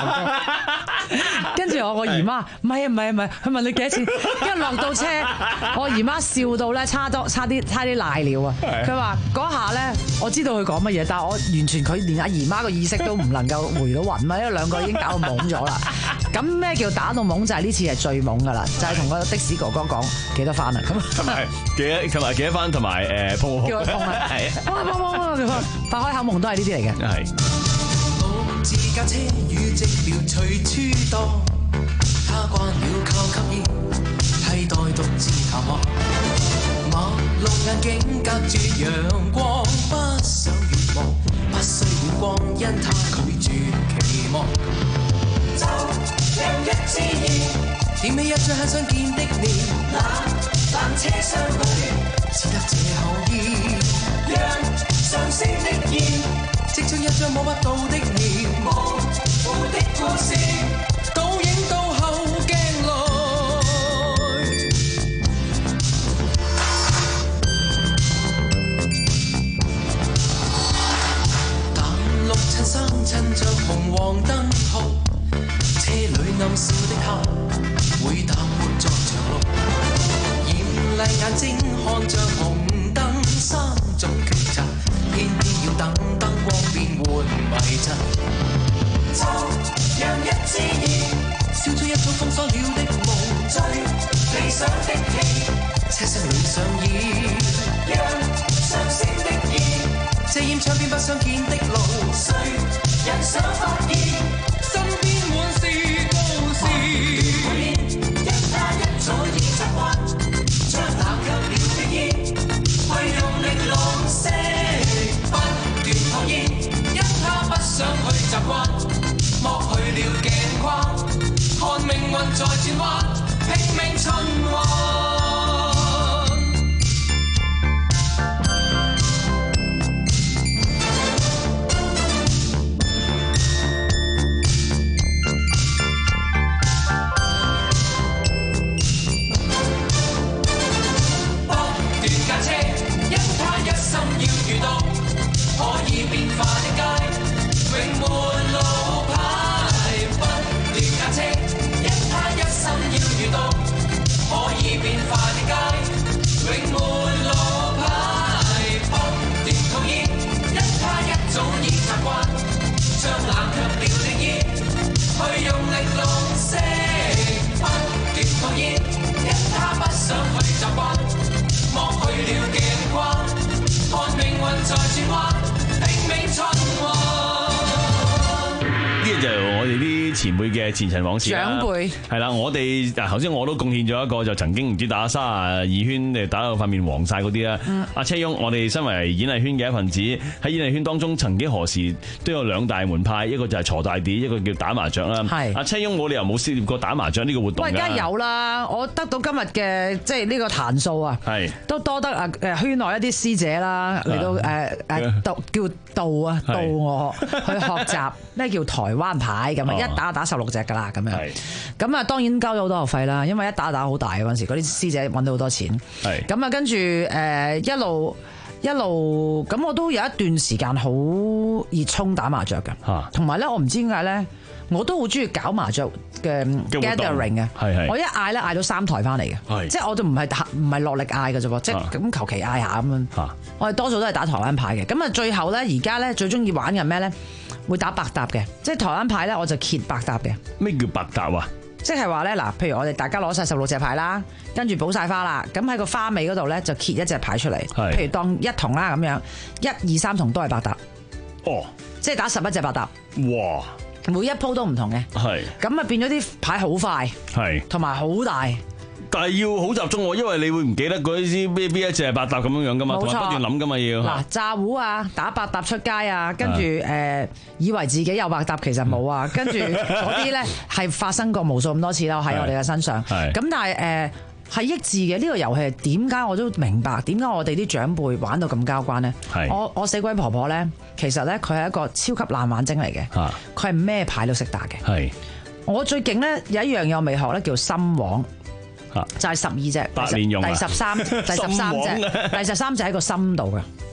跟住我個姨媽，唔係啊唔係啊唔係，佢問你幾多錢？一落到車，我姨媽笑到咧差多差啲差啲賴尿啊！佢話嗰下咧，我知道佢講乜嘢，但係我完全佢連阿姨媽個意識都唔能夠回到魂啊！因為兩個已經搞到懵咗啦。咁咩叫打到懵？就係呢次係最懵噶啦，就係同個的士哥哥講幾多番啊！咁同埋幾多同埋幾多番同埋誒碰叫佢碰啊！ 係啊！ 碰碰碰碰碰，發開口夢都係呢啲嚟嘅。 係。 自駕車與寂寥隨處蕩，他慣了靠吸煙，替代獨自談話。馬路眼鏡隔住陽光，不想遠望，不需遠光，因他拒絕期望。就讓一支煙，點起一張很想見的臉，冷冷車廂裏，只得這口煙，讓上升的煙。即將一張摸不到的臉，模糊的故事，倒影到後鏡來。淡綠襯衫襯着紅黃燈號，車裏暗笑的他，會淡活在長路。豔麗眼睛看着紅燈，三種抉擇，偏偏要等燈光變換迷陣。就讓一支煙，燒出一種封鎖了的夢，最理想的戲，車廂裏上演，讓上升的煙，遮掩窗邊不想見的路，誰人想發現，身邊滿是故事。一加一早已習慣，將冷卻了的煙，去用力浪息，不斷討厭，因他不想去習慣，剝去了鏡框，看命運在轉彎，拼命循環。 前輩嘅前塵往事啦， 長輩係啦，我哋嗱頭先我都貢獻咗一個，就曾經唔知打卅二圈，誒打到塊面黃晒嗰啲啦。阿車翁，我哋身為演藝圈嘅一份子，喺演藝圈當中，曾幾何時都有兩大門派，一個就係鋤大 D， 一個叫打麻雀啦。係阿車翁，冇理由冇涉獵過打麻雀呢個活動㗎。喂，梗係有啦！我得到今日嘅即係呢個壇數啊，係都多得啊誒圈內一啲師姐啦嚟到誒誒導叫導啊導我去學習咩叫台灣牌咁啊，一打打十六隻噶啦咁樣，咁啊當然交咗好多學費啦，因為一打打好大嗰陣時，嗰啲師姐揾到好多錢，咁啊跟住誒一路一路咁，我都有一段時間好熱衷打麻雀嘅，同埋咧我唔知點解咧，我都好中意搞麻雀嘅 gathering 嘅，我一嗌咧嗌到三台翻嚟嘅，即係我都唔係唔係落力嗌嘅啫噃，即係咁求其嗌下咁樣，我哋多數都係打台灣牌嘅，咁啊最後咧而家咧最中意玩嘅咩咧？會打百搭嘅，即係台灣牌咧，我就揭百搭嘅。咩叫百搭啊？即係話咧，嗱，譬如我哋大家攞晒十六隻牌啦，跟住補晒花啦，咁喺個花尾嗰度咧就揭一隻牌出嚟，譬如當一筒啦咁樣，一二三筒都係百搭。哦，即係打十一隻百搭。哇！每一鋪都唔同嘅。係。咁啊變咗啲牌好快。係。同埋好大。但係要好集中喎，因為你會唔記得嗰啲咩邊一隻係百搭咁樣樣噶嘛，同埋不斷諗噶嘛要。嗱，炸糊啊，打百搭出街啊，跟住誒以為自己有百搭，其實冇啊，跟住嗰啲咧係發生過無數咁多次啦，喺我哋嘅身上。咁但係誒係益智嘅呢個遊戲，點解我都明白點解我哋啲長輩玩到咁交關咧？我我死鬼婆婆咧，其實咧佢係一個超級爛玩精嚟嘅，佢係咩牌都識打嘅。係我最勁咧有一樣嘢我未學咧，叫心王。就係十二隻，第十三，第十三隻，第十三隻喺個心度嘅。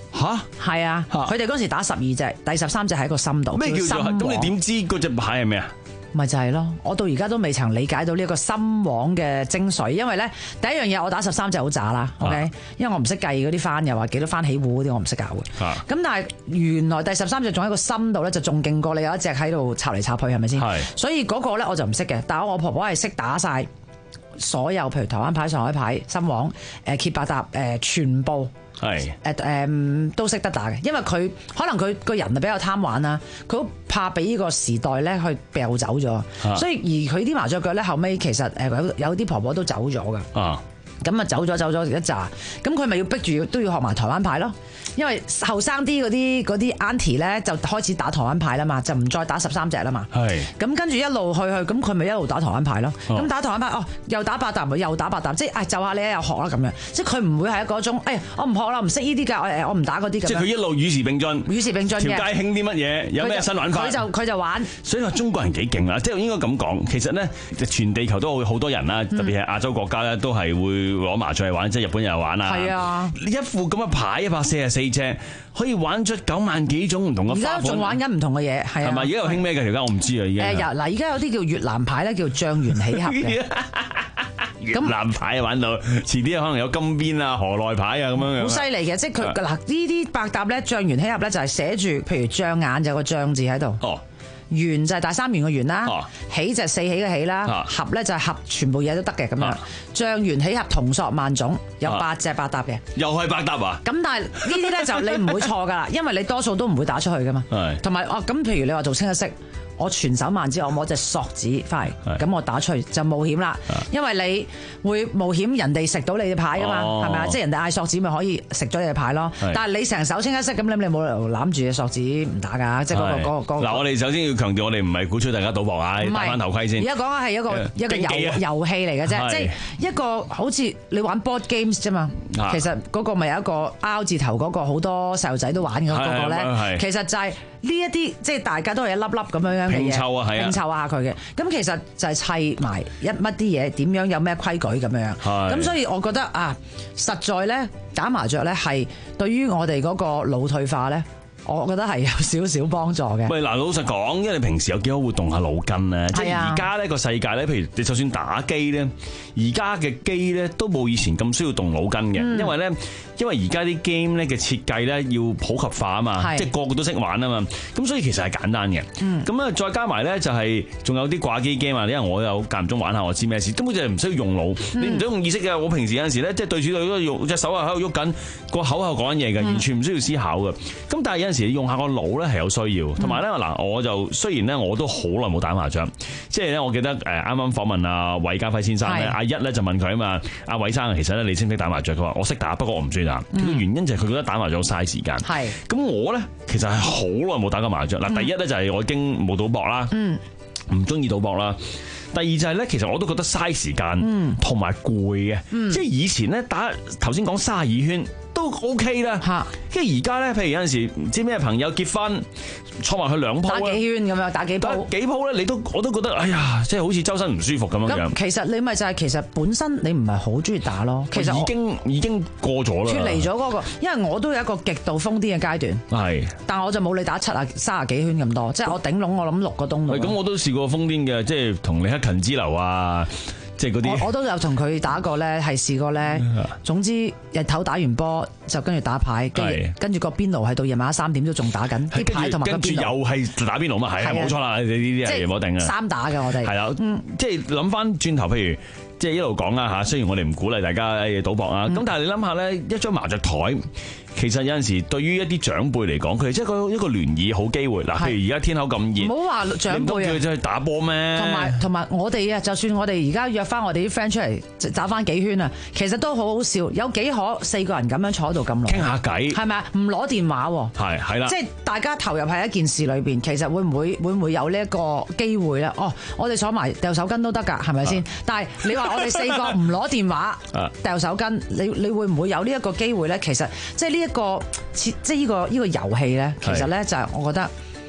吓？係啊，佢哋嗰時打十二隻，第十三隻係一個深度。 咩叫做？咁你點知嗰隻牌係咩啊？ 咪就係咯，我到而家都未曾理解到呢一個深黃嘅精髓，因為咧第一樣嘢我打十三隻好渣啦 ，OK，、啊、因為我唔識計嗰啲番，又話幾多番起戶嗰啲我唔識搞嘅。咁、啊、但係原來第十三隻仲喺個深度咧，就仲勁過你有一隻喺度插嚟插去，係咪先？所以嗰個咧我就唔識嘅，但係我婆婆係識打晒所有，譬如台灣牌、上海牌、深黃、誒揭八搭誒全部。係誒誒都識得打嘅，因為佢可能佢個人啊比較貪玩啦，佢好怕俾呢個時代咧去掉走咗，啊、所以而佢啲麻雀腳咧後尾其實誒有有啲婆婆都走咗噶。啊咁啊走咗走咗一紮，咁佢咪要逼住都要學埋台灣牌咯，因為後生啲嗰啲嗰啲 auntie 咧就開始打台灣牌啦嘛，就唔再打十三隻啦嘛。係。咁跟住一路去去，咁佢咪一路打台灣牌咯。咁、哦、打台灣牌，哦又打八搭，又打八搭，即係誒就下你又學啦咁樣，即係佢唔會係嗰種，哎呀我唔學啦，唔識呢啲㗎，我誒我唔打嗰啲咁。即係佢一路與時並進，與時並進嘅。條街興啲乜嘢，有咩新玩法？佢就佢就玩。所以話中國人幾勁啊！即係應該咁講，其實咧全地球都會好多人啦，特別係亞洲國家咧，都係會攞麻雀嚟玩，即係日本又玩啊！係啊！呢一副咁嘅牌一百四十四隻，可以玩出九萬幾種唔同嘅花款。而家仲玩緊唔同嘅嘢，係啊！係咪而家又興咩嘅條街？我唔知啊！而家誒嗱，而家有啲叫越南牌咧，叫醬園喜合嘅。越南牌玩到，遲啲可能有金邊啊、河內牌啊咁樣樣。好犀利嘅，即係佢嗱呢啲百搭咧，醬園喜合咧就係寫住，譬如醬眼就有個醬字喺度。哦。圓就係大三元嘅圓啦，啊、喜就係四喜嘅喜啦，啊、合咧就係合全部嘢都得嘅咁樣。醬園喜合同索萬種，有八隻百搭嘅，又係百搭啊！咁但係呢啲咧就你唔會錯噶啦，因為你多數都唔會打出去噶嘛。同埋哦，咁譬如你話做清一色。我全手慢之後，我攞隻索子翻嚟，咁我打出去就冒險啦。因為你會冒險人哋食到你嘅牌噶嘛，係咪啊？即係人哋嗌索子咪可以食咗你嘅牌咯。但係你成手清一色咁，你你冇理由攬住隻索子唔打㗎。即係嗰個嗰個嗰個。嗱，我哋首先要強調，我哋唔係鼓吹大家賭博啊，戴翻頭盔先。而家講嘅係一個一個遊遊戲嚟嘅啫，即係一個好似你玩 board games 啫嘛。其實嗰個咪有一個 R 字頭嗰個好多細路仔都玩嘅嗰個咧，其實就係。呢一啲即係大家都係一粒粒咁樣樣嘅嘢，拼湊啊，係啊，拼湊下佢嘅。咁其實就係砌埋一乜啲嘢，點樣有咩規矩咁樣。咁所以我覺得啊，實在咧打麻雀咧係對於我哋嗰個腦退化咧，我覺得係有少少幫助嘅。喂，嗱，老實講，因為你平時有幾多活動下腦筋咧，即係而家呢個世界咧，譬如你就算打機咧，而家嘅機咧都冇以前咁需要動腦筋嘅，嗯、因為咧。因為而家啲 game 咧嘅設計咧要普及化啊嘛，即係個個都識玩啊嘛，咁所以其實係簡單嘅。咁啊再加埋咧就係仲有啲掛機 game 啊，因為我有間唔中玩下，我知咩事，根本就係唔需要用腦，嗯、你唔使用意識嘅。我平時有陣時咧即係對住對都用隻手啊喺度喐緊，個口喺度講緊嘢嘅，完全唔需要思考嘅。咁但係有陣時你用下個腦咧係有需要，同埋咧嗱，我就雖然咧我都好耐冇打麻將，即係咧我記得誒啱啱訪問阿韋家輝先生咧，阿一咧就問佢啊嘛，阿韋生其實咧你識唔識打麻將？佢話我識打，不過我唔中意。佢、嗯、原因就係佢覺得打麻將嘥時間。係咁我咧，其實係好耐冇打過麻將。嗱、嗯，第一咧就係我已經冇賭博啦，唔中意賭博啦。第二就係咧，其實我都覺得嘥時間，同埋攰嘅。即係以前咧打頭先講卅二圈都 OK 啦。嚇，跟住而家咧，譬如有陣時唔知咩朋友結婚，坐埋去兩鋪打幾圈咁樣，打幾鋪打幾鋪咧，你都我都覺得哎呀，即係好似周身唔舒服咁樣樣。其實你咪就係、是、其實本身你唔係好中意打咯。其實已經已經過咗啦，脫離咗嗰個，因為我都有一個極度瘋癲嘅階段。係，但我就冇你打七啊三十幾圈咁多，即係我頂籠我諗六個鐘。係咁，我都試過瘋癲嘅，即係同李克勤之流啊。即係嗰啲，我都有同佢打過咧，係試過咧。總之日頭打完波就跟住打牌，跟住跟住個邊爐係到夜晚三點都仲打緊啲牌，同埋跟住又係打邊爐嘛，係啊，冇錯啦，你呢啲係冇定嘅。三打嘅我哋係啦，即係諗翻轉頭，譬如即係一路講啦嚇。雖然我哋唔鼓勵大家賭博啊，咁、嗯、但係你諗下咧，一張麻雀台。其實有陣時對於一啲長輩嚟講，佢即係個一個聯誼好機會。嗱，譬如而家天口咁熱，唔好話長輩啊，叫佢出去打波咩？同埋同埋我哋啊，就算我哋而家約翻我哋啲 friend 出嚟打翻幾圈啊，其實都好好笑。有幾可四個人咁樣坐喺度咁耐傾下偈，係咪啊？唔攞電話喎，係係啦，即係大家投入喺一件事裏邊，其實會唔會會唔會有呢一個機會咧？哦，我哋坐埋掉手巾都得㗎，係咪先？但係你話我哋四個唔攞電話掉手巾，你你會唔會有呢一個機會咧？其實即係呢一個設即係呢個呢個遊戲咧，其實咧就係我覺得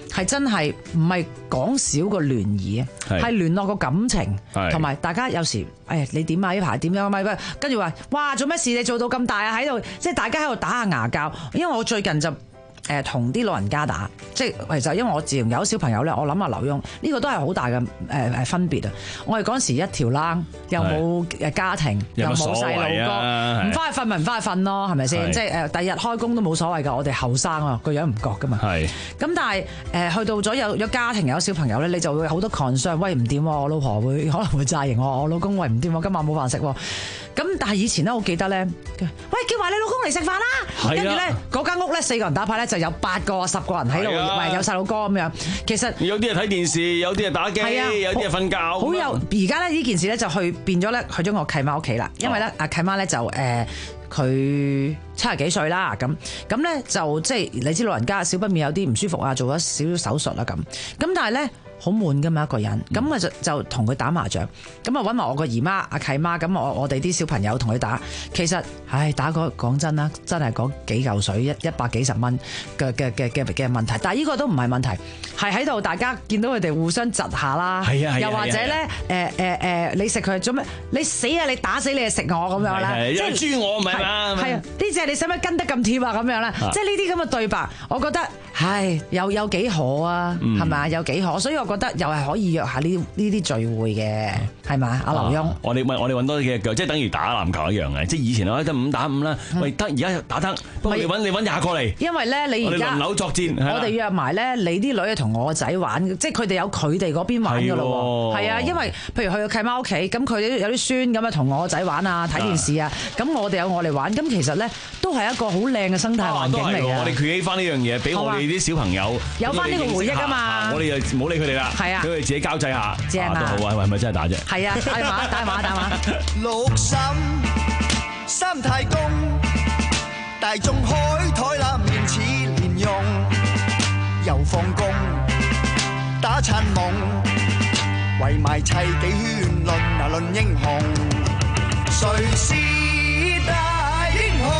係真係唔係講少個聯誼啊，係聯絡個感情，同埋大家有時誒你點啊呢排點樣啊咪，跟住話哇做咩事你做到咁大啊喺度，即係大家喺度打下牙交，因為我最近就。誒同啲老人家打，即係其實因為我自從有小朋友咧，我諗下劉墉呢個都係好大嘅誒誒分別啊！我哋嗰陣時一條冷，又冇誒家庭，又冇細路哥，唔翻去瞓咪唔翻去瞓咯，係咪先？即係誒第日開工都冇所謂㗎，我哋後生啊個樣唔覺㗎嘛。係。咁但係誒去到咗有有家庭有小朋友咧，你就會好多 concern，喂唔掂喎，我老婆會可能會詐型我，我老公喂唔掂喎，今晚冇飯食喎。咁但係以前咧，我記得咧，喂叫埋你老公嚟食飯啦，跟住咧嗰間屋咧四個人打牌咧就有八個十個人喺度，喂有細路哥咁樣。其實有啲係睇電視，有啲係打機，有啲係瞓覺。 好有而家咧呢件事咧就去變咗咧去咗我契媽屋企啦，因為咧阿契媽咧就誒佢七十幾歲啦，咁咁咧就即係你知老人家少不免有啲唔舒服啊，做咗少少手術啦咁，咁但係咧。好悶噶嘛一個人，咁啊就就同佢打麻雀，咁啊揾埋我個姨媽阿契媽，咁我我哋啲小朋友同佢打，其實唉打個講真啦，真係嗰幾嚿水一一百幾十蚊嘅嘅嘅嘅嘅問題，但係呢個都唔係問題，係喺度大家見到佢哋互相窒下啦，又或者咧誒誒誒你食佢做咩？你死啊！你打死你係食我咁樣啦， 即係豬我唔係嘛？ 係啊，呢隻你使乜跟得咁貼啊？咁樣啦，即係呢啲咁嘅對白，我覺得唉有有幾可啊，係咪啊？有幾可，所以我覺得又係可以約下呢呢啲聚會嘅，係咪阿劉墉？我哋我哋揾多幾腳，即係等於打籃球一樣嘅，即係以前我得五打五啦，喂得而家打得，不過你揾你揾廿個嚟， 因為咧你而家輪流作戰， 我哋約埋咧，你啲女同我仔玩，即係佢哋有佢哋嗰邊玩噶咯喎，係啊，因為譬如去契媽屋企，咁佢哋有啲孫咁啊同我仔玩啊，睇電視啊，咁我哋有我哋玩，咁其實咧都係一個好靚嘅生態環境嚟嘅。 我哋 create 翻呢樣嘢，俾我哋啲小朋友有翻呢個回憶啊嘛。 我哋就唔好理佢哋啦。係啊，俾佢哋自己交際下， 正啊， 都好啊，係咪真係打啫？ 係啊，打馬打馬打馬。 六嬸三太公，大眾開台啦，面似蓮蓉，又放工打殘夢，圍埋砌幾圈論啊論英雄，誰是大英雄？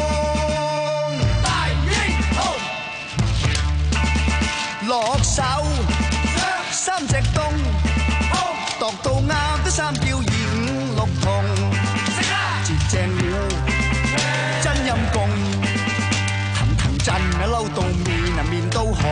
大英雄，落手三隻冬。度到啱都三叫二五六同，截正了真陰公，騰騰震啊嬲到面啊面都紅，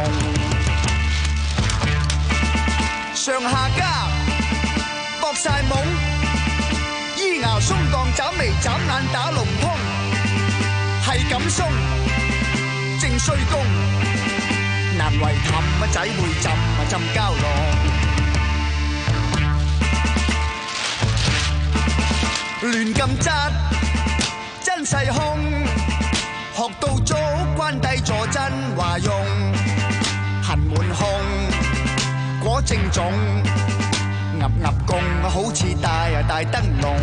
上下家搏晒懵，依牙鬆當眨眉眨眼打龍通，係咁鬆正衰公，難為氹啊仔會浸啊浸膠囊。亂咁質真細空，學到足關帝坐真話用，痕滿胸果正種，鴨鴨公好似大啊大燈籠，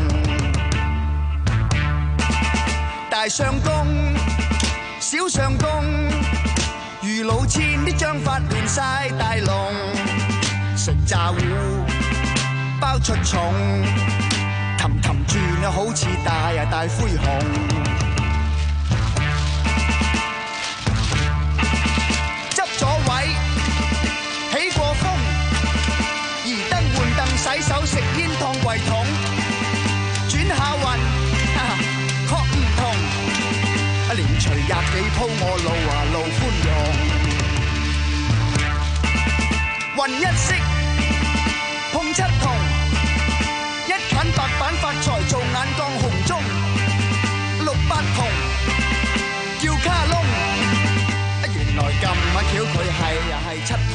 大相公小相公，如老千啲章法亂晒大龍，食炸糊包出重。氹氹轉啊，好似大啊大灰熊，執咗位起過風，移燈換凳洗手食煙燙櫃桶，轉下運確唔同，啊連隨廿幾鋪我路啊路寬容，運一色碰七同。白板發財做眼光紅中，六八同叫卡窿，原來咁啊巧佢係又係七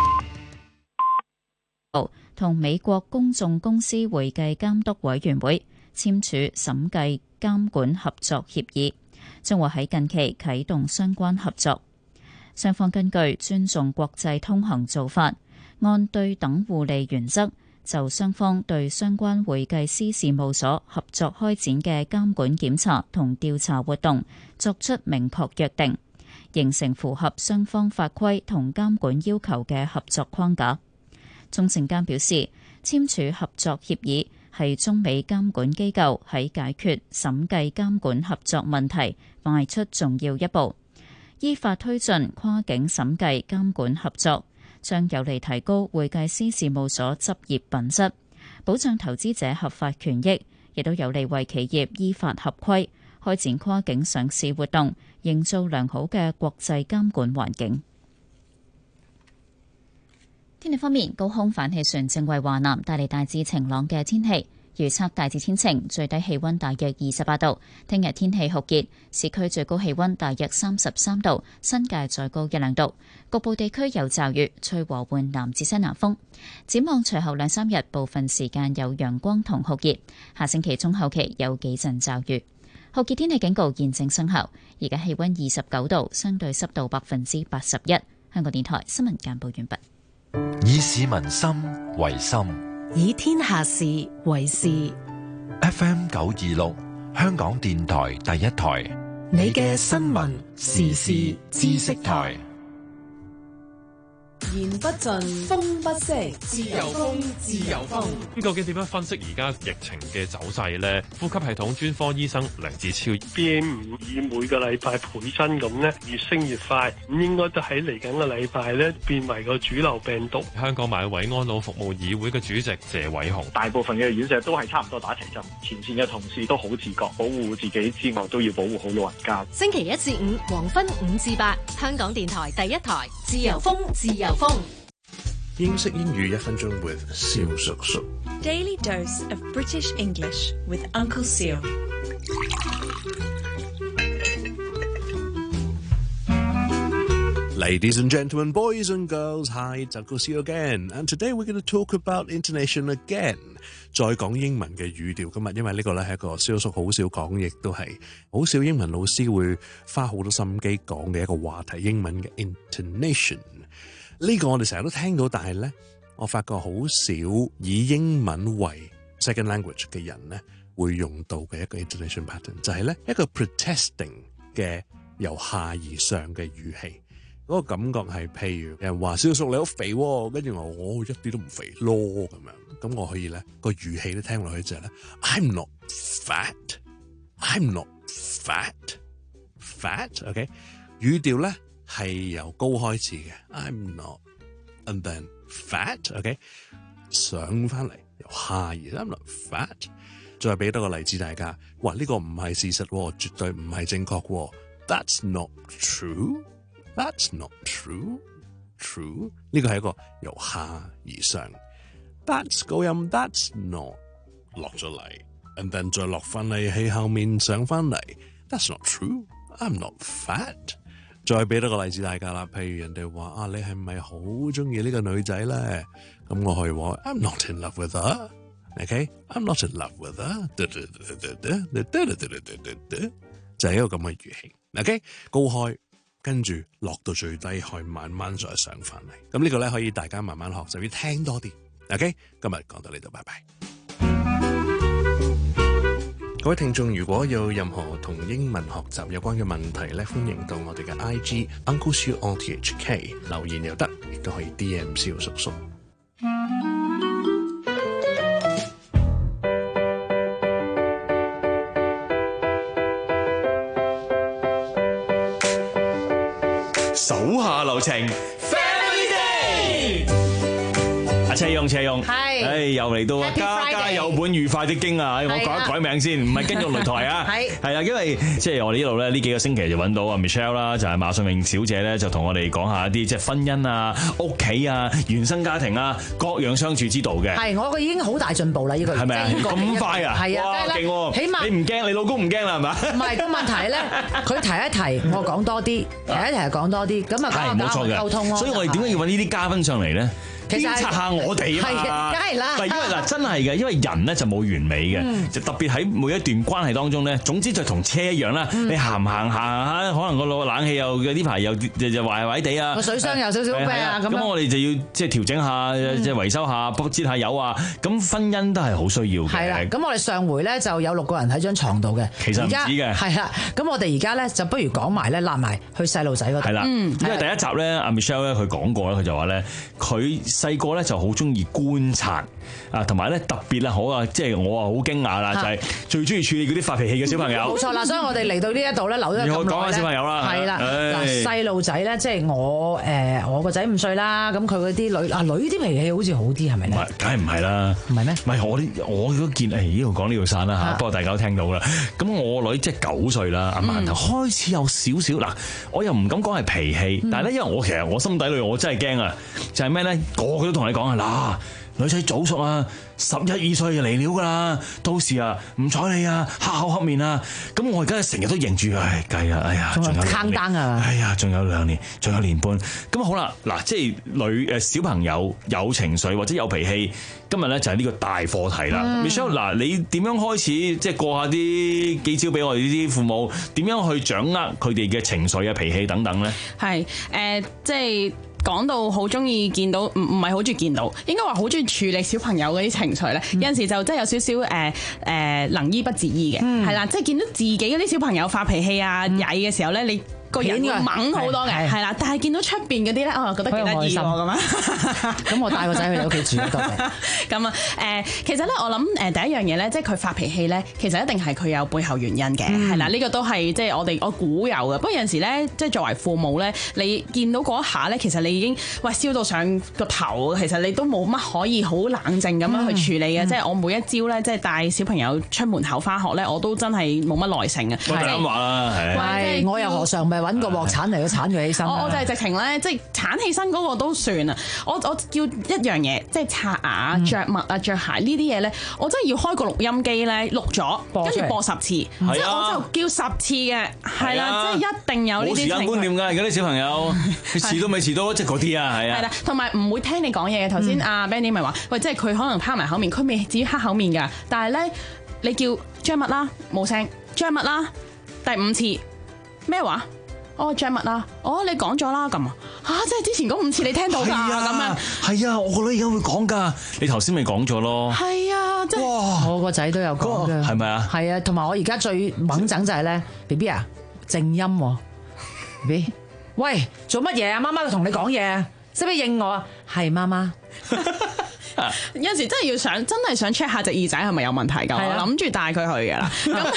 同。 同美國公眾公司會計監督委員會簽署審計監管合作協議，將會喺近期啟動相關合作。雙方根據尊重國際通行做法，按對等互利原則，就雙方對相關會計師事務所合作開展嘅監管檢查同調查活動作出明確約定，形成符合雙方法規同監管要求嘅合作框架。中證監表示，簽署合作協議係中美監管機構喺解決審計監管合作問題邁出重要一步。 依法推進跨境審計監管合作，將有利提高會計師事務所執業品質，保障投資者合法權益，亦都有利為企業依法合規開展跨境上市活動，營造良好嘅國際監管環境。天氣方面，高空反氣旋正為華南帶嚟大致晴朗嘅天氣，預測大致天晴，最低氣溫大約二十八度。聽日天氣酷熱，市區最高氣溫大約三十三度，新界再高一兩度。局部地區有驟雨，吹和緩南至西南風。展望隨後兩三日，部分時間有陽光同酷熱。下星期中後期有幾陣驟雨。酷熱天氣警告現正生效。而家氣溫二十九度，相對濕度百分之八十一。香港電台新聞簡報完畢。 以市民心為心， 以天下事為事。 F M 九二六，香港電台第一台， 你嘅新聞時事知識台。 言不盡，風不息，自由風，自由風。 咁究竟點樣分析而家疫情嘅走勢呢？呼吸系統專科醫生梁志超 ，B A 五以每個禮拜倍增咁呢，越升越快，咁應該都喺嚟緊嘅禮拜呢變為個主流病毒。 香港買位安老服務議會嘅主席謝偉雄， 大部分嘅院舍都係差唔多打齊針，前線嘅同事都好自覺，保護自己之外，都要保護好老人家。 星期一至五黃昏五至八，香港電台第一台，自由風，自由風。 英式英語一分鐘 with 蕭叔叔。 Daily dose of British English with Uncle Seal. Ladies and gentlemen, boys and girls, hi, it's Uncle Seal again. And today we're going to talk about intonation again. 再講英文嘅語調今日，因為呢個咧係一個蕭叔好少講，亦都係好少英文老師會花好多心機講嘅一個話題，英文嘅 intonation。呢個我哋成日都聽到，但係咧，我發覺好少以英文為 second language 嘅人咧，會用到嘅一個 intonation pattern， 就係咧一個 protesting 嘅由下而上嘅語氣。嗰個感覺係，譬如有人話蕭叔你好肥喎，跟住我我一啲都唔肥咯咁樣，咁我可以咧個語氣都聽落去就係咧 I'm not fat, I'm not fat, fat, OK， 語調咧係由高開始嘅 I'm not and then fat, OK， 上翻嚟由下而 I'm not fat， 再俾多個例子大家，哇呢個唔係事實喎，絕對唔係正確喎 That's not true。That's not true. True 呢個係一個由下而上 That's 高音 That's not 落咗嚟 and then 再落翻嚟喺後面上翻嚟 That's not true. I'm not fat. 再俾多個例子大家啦，譬如人哋話啊你係咪好中意呢個女仔咧？咁我可以話 I'm not in love with her. OK? I'm not in love with her. 就係一個咁嘅語氣 OK? 高開跟住落到最低，可以慢慢再上翻嚟。咁呢個咧可以大家慢慢學，就要聽多啲。OK， 今日講到呢度，拜拜。各位聽眾，如果有任何同英文學習有關嘅問題咧，歡迎到我哋嘅 I G Uncle Siu O T H K 留言又得，亦都可以 D M 蕭叔叔。 手下留情 ，Family Day。阿車用車用，係，唉，又嚟到啊！家家有本愉快的經啊！我改一改名先，唔係跟住擂台啊，係係啊，因為即係我哋呢度咧，呢幾個星期就揾到啊 Michelle 啦，就係馬信榮小姐咧，就同我哋講下一啲即係婚姻啊、屋企啊、原生家庭啊各樣相處之道嘅。係，我個已經好大進步啦，呢個係咪啊？咁快啊？係啊，哇，勁喎！起碼你唔驚，你老公唔驚啦，係嘛？唔係個問題咧，佢提一提，我講多啲，提一提講多啲，咁啊講下溝通咯。所以我哋點解要揾呢啲嘉賓上嚟咧？鞭策下我哋啊嘛，梗係啦。因為嗱，真係嘅，因為人咧就冇完美嘅，就特別喺每一段關係當中咧，總之就同車一樣啦。你行唔行行下，可能個老冷氣又呢排又就壞壞地啊，個水箱有少少咩啊咁。咁我哋就要即係調整下，即係維修下，卜支下油啊。咁婚姻都係好需要嘅。係啦，咁我哋上回咧就有六個人喺張床度嘅，其實唔止嘅。係啦，咁我哋而家咧就不如講埋咧，攬埋去細路仔嗰度。係啦，因為第一集咧，阿 Michelle 咧佢講過咧，佢就話咧佢細個咧就好中意觀察啊，同埋咧特別啦，好啊，即係我啊好驚訝啦，就係最中意處理嗰啲發脾氣嘅小朋友。 冇錯啦，所以我哋嚟到呢一度咧，留咗咁耐咧。 講下小朋友啦， 係啦，嗱細路仔咧，即係我誒我個仔五歲啦，咁佢嗰啲女啊女啲脾氣好似好啲係咪咧？ 梗係唔係啦？唔係咩？唔係我啲我都見誒呢度講呢度散啦嚇，不過大家都聽到啦。咁我女即係九歲啦，阿饅頭開始有少少嗱，我又唔敢講係脾氣，但係咧因為我其實我心底裏我真係驚啊，就係咩咧？個個都同你講啊嗱，女仔早熟啊，十一二歲就嚟了㗎啦，到時啊唔睬你啊，黑口黑面啊，咁我而家成日都認住，唉計啊，哎呀，仲有兩年，哎呀，仲有兩年，仲有年半，咁好啦，嗱，即係女誒小朋友有情緒或者有脾氣，今日咧就係呢個大課題啦。嗯、Michelle，嗱，你點樣開始即係過下啲幾招俾我哋呢啲父母，點樣去掌握佢哋嘅情緒啊、脾氣等等咧？ 係誒、呃，即係。講到好中意見到，唔唔係好中意見到，應該話好中意處理小朋友嗰啲情緒咧。嗯、有陣時就真係有少少誒誒能醫不自醫嘅，係啦、嗯，即係見到自己嗰啲小朋友發脾氣啊、曳嘅、嗯、時候咧，你個人會猛好多嘅，係啦。但係見到出邊嗰啲咧，我覺得幾得意喎咁樣。咁我帶個仔去你屋企住都得。咁啊誒，其實咧我諗誒第一樣嘢咧，即係佢發脾氣咧，其實一定係佢有背後原因嘅，係啦、嗯。呢、呢個都係即係我哋我估有嘅。不過有陣時咧，即係作為父母咧，你見到嗰一下咧，其實你已經喂燒到上個頭，其實你都冇乜可以好冷靜咁樣去處理嘅。嗯、即係我每一朝咧，即係帶小朋友出門口返學咧，我都真係冇乜耐性嘅。 我就咁話啦， 係我又何嘗咪揾個鑊鏟嚟去鏟佢起身？ 我我就係直情咧，即係鏟起身嗰個都算啊！我我叫一樣嘢，即係刷牙、着襪啊、着鞋呢啲嘢咧，我真係要開個錄音機咧，錄咗，跟住播十次，即係我就叫十次嘅，係啦，即係一定有呢啲情況。冇時間觀念㗎，而家啲小朋友，佢遲到未遲到，即係嗰啲啊，係啊。係啦，同埋唔會聽你講嘢嘅。頭先阿 Benny 咪話，喂，即係佢可能拋埋口面，佢未至於黑口面㗎，但係咧，你叫着襪啦，冇聲，着襪啦，第五次咩話？哦，着襪啦，哦，你講咗啦，咁啊，嚇，即係之前嗰五次你聽到㗎，咁樣， 係啊，我個女而家會講㗎，你頭先咪講咗咯， 係啊，即係， 我個仔都有講嘅， 係咪啊？ 係啊，同埋我而家最猛整就係咧 ，B B 啊，靜音喎 ，B B， 喂，做乜嘢啊？媽媽同你講嘢，使唔使應我啊？係媽媽。 有陣時真係要想，真係想 check 下隻耳仔係咪有問題㗎？我諗住帶佢去㗎啦。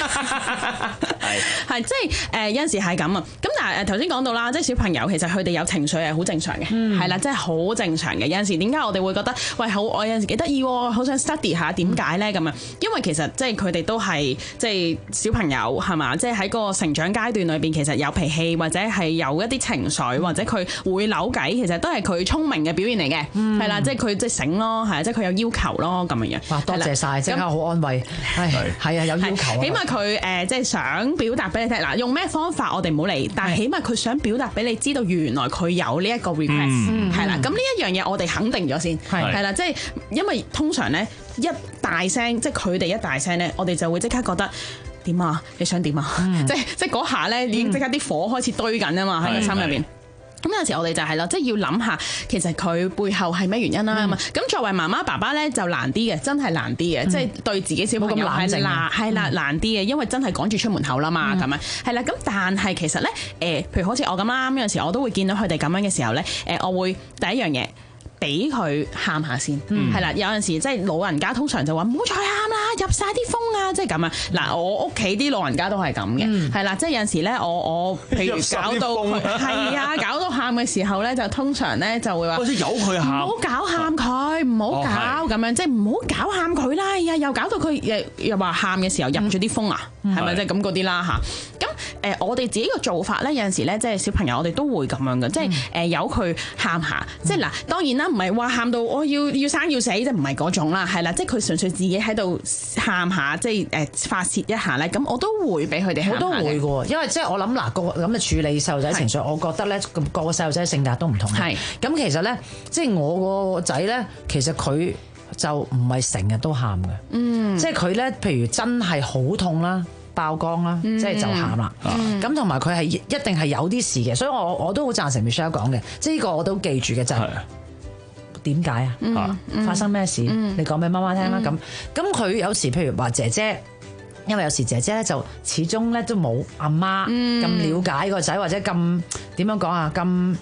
係係即係誒有陣時係咁啊。咁但係誒頭先講到啦，即係小朋友其實佢哋有情緒係好正常嘅，係啦、嗯，即係好正常嘅。有陣時點解我哋會覺得喂好？我有陣時幾得意喎，好想 study 下點解咧咁啊？因為其實即係佢哋都係即係小朋友係嘛？即係喺個成長階段裏邊，其實有脾氣或者係有一啲情緒，或者佢會扭計，其實都係佢聰明嘅表現嚟嘅，係啦、嗯，即係佢即係醒咯。係，即係佢有要求咯，咁樣樣。哇，多謝晒，即刻好安慰。係係啊，有要求。起碼佢誒即係想表達俾你聽。嗱，用咩方法我哋唔好理，但係起碼佢想表達俾你知道，原來佢有呢一個 request。係啦，咁呢一樣嘢我哋肯定咗先。係係啦，即係因為通常咧一大聲，即係佢哋一大聲咧，我哋就會即刻覺得點啊？你想點啊？即係即係嗰下咧已經即刻啲火開始堆緊啊嘛喺個心入邊。咁有時我哋就係咯，即係要諗下，其實佢背後係咩原因啦咁啊。咁、嗯、作為媽媽爸爸咧就難啲嘅，真係難啲嘅，嗯、即係對自己小朋友係難係啦難啲嘅，因為真係趕住出門口啦嘛咁啊。係啦，咁但係其實咧誒，譬如好似我咁啦，有陣時我都會見到佢哋咁樣嘅時候咧，誒，我會第一樣嘢。俾佢喊下先，係啦、嗯。有陣時即係老人家通常就話唔好再喊啦，入晒啲風啊，即係咁啊。嗱，我屋企啲老人家都係咁嘅，係啦、嗯。即係有陣時咧，我我譬如搞到係啊，搞到喊嘅時候咧，就通常咧就會話， 或者由佢喊，唔好搞喊佢，唔好搞咁樣，即係唔好搞喊佢啦。呀，又搞到佢又又話喊嘅時候入咗啲風啊，係咪即係咁嗰啲啦嚇？咁誒，我哋自己個做法咧，有陣時咧，即係小朋友我哋都會咁樣嘅，即係誒由佢喊下，即係嗱，當然啦。唔係話喊到我要要生要死，即係唔係嗰種啦，係啦，即係佢純粹自己喺度喊下，即係誒發泄一下咧，咁我都會俾佢哋喊下嘅。我都會嘅，因為即係我諗嗱，個咁嘅處理細路仔情緒，我覺得咧個個細路仔性格都唔同。係咁，其實咧，即係我個仔咧，其實佢就唔係成日都喊嘅。嗯，即係佢咧，譬如真係好痛啦。爆光啦，即係就喊啦。咁同埋佢係一定係有啲事嘅，所以我我都好贊成 Michelle 講嘅，即係呢個我都記住嘅就係點解啊？嗯嗯、發生咩事？嗯、你講俾媽媽聽啦。咁咁佢有時譬如話姐姐，因為有時姐姐咧就始終咧都冇阿媽咁了解個仔，或者咁點樣講啊？咁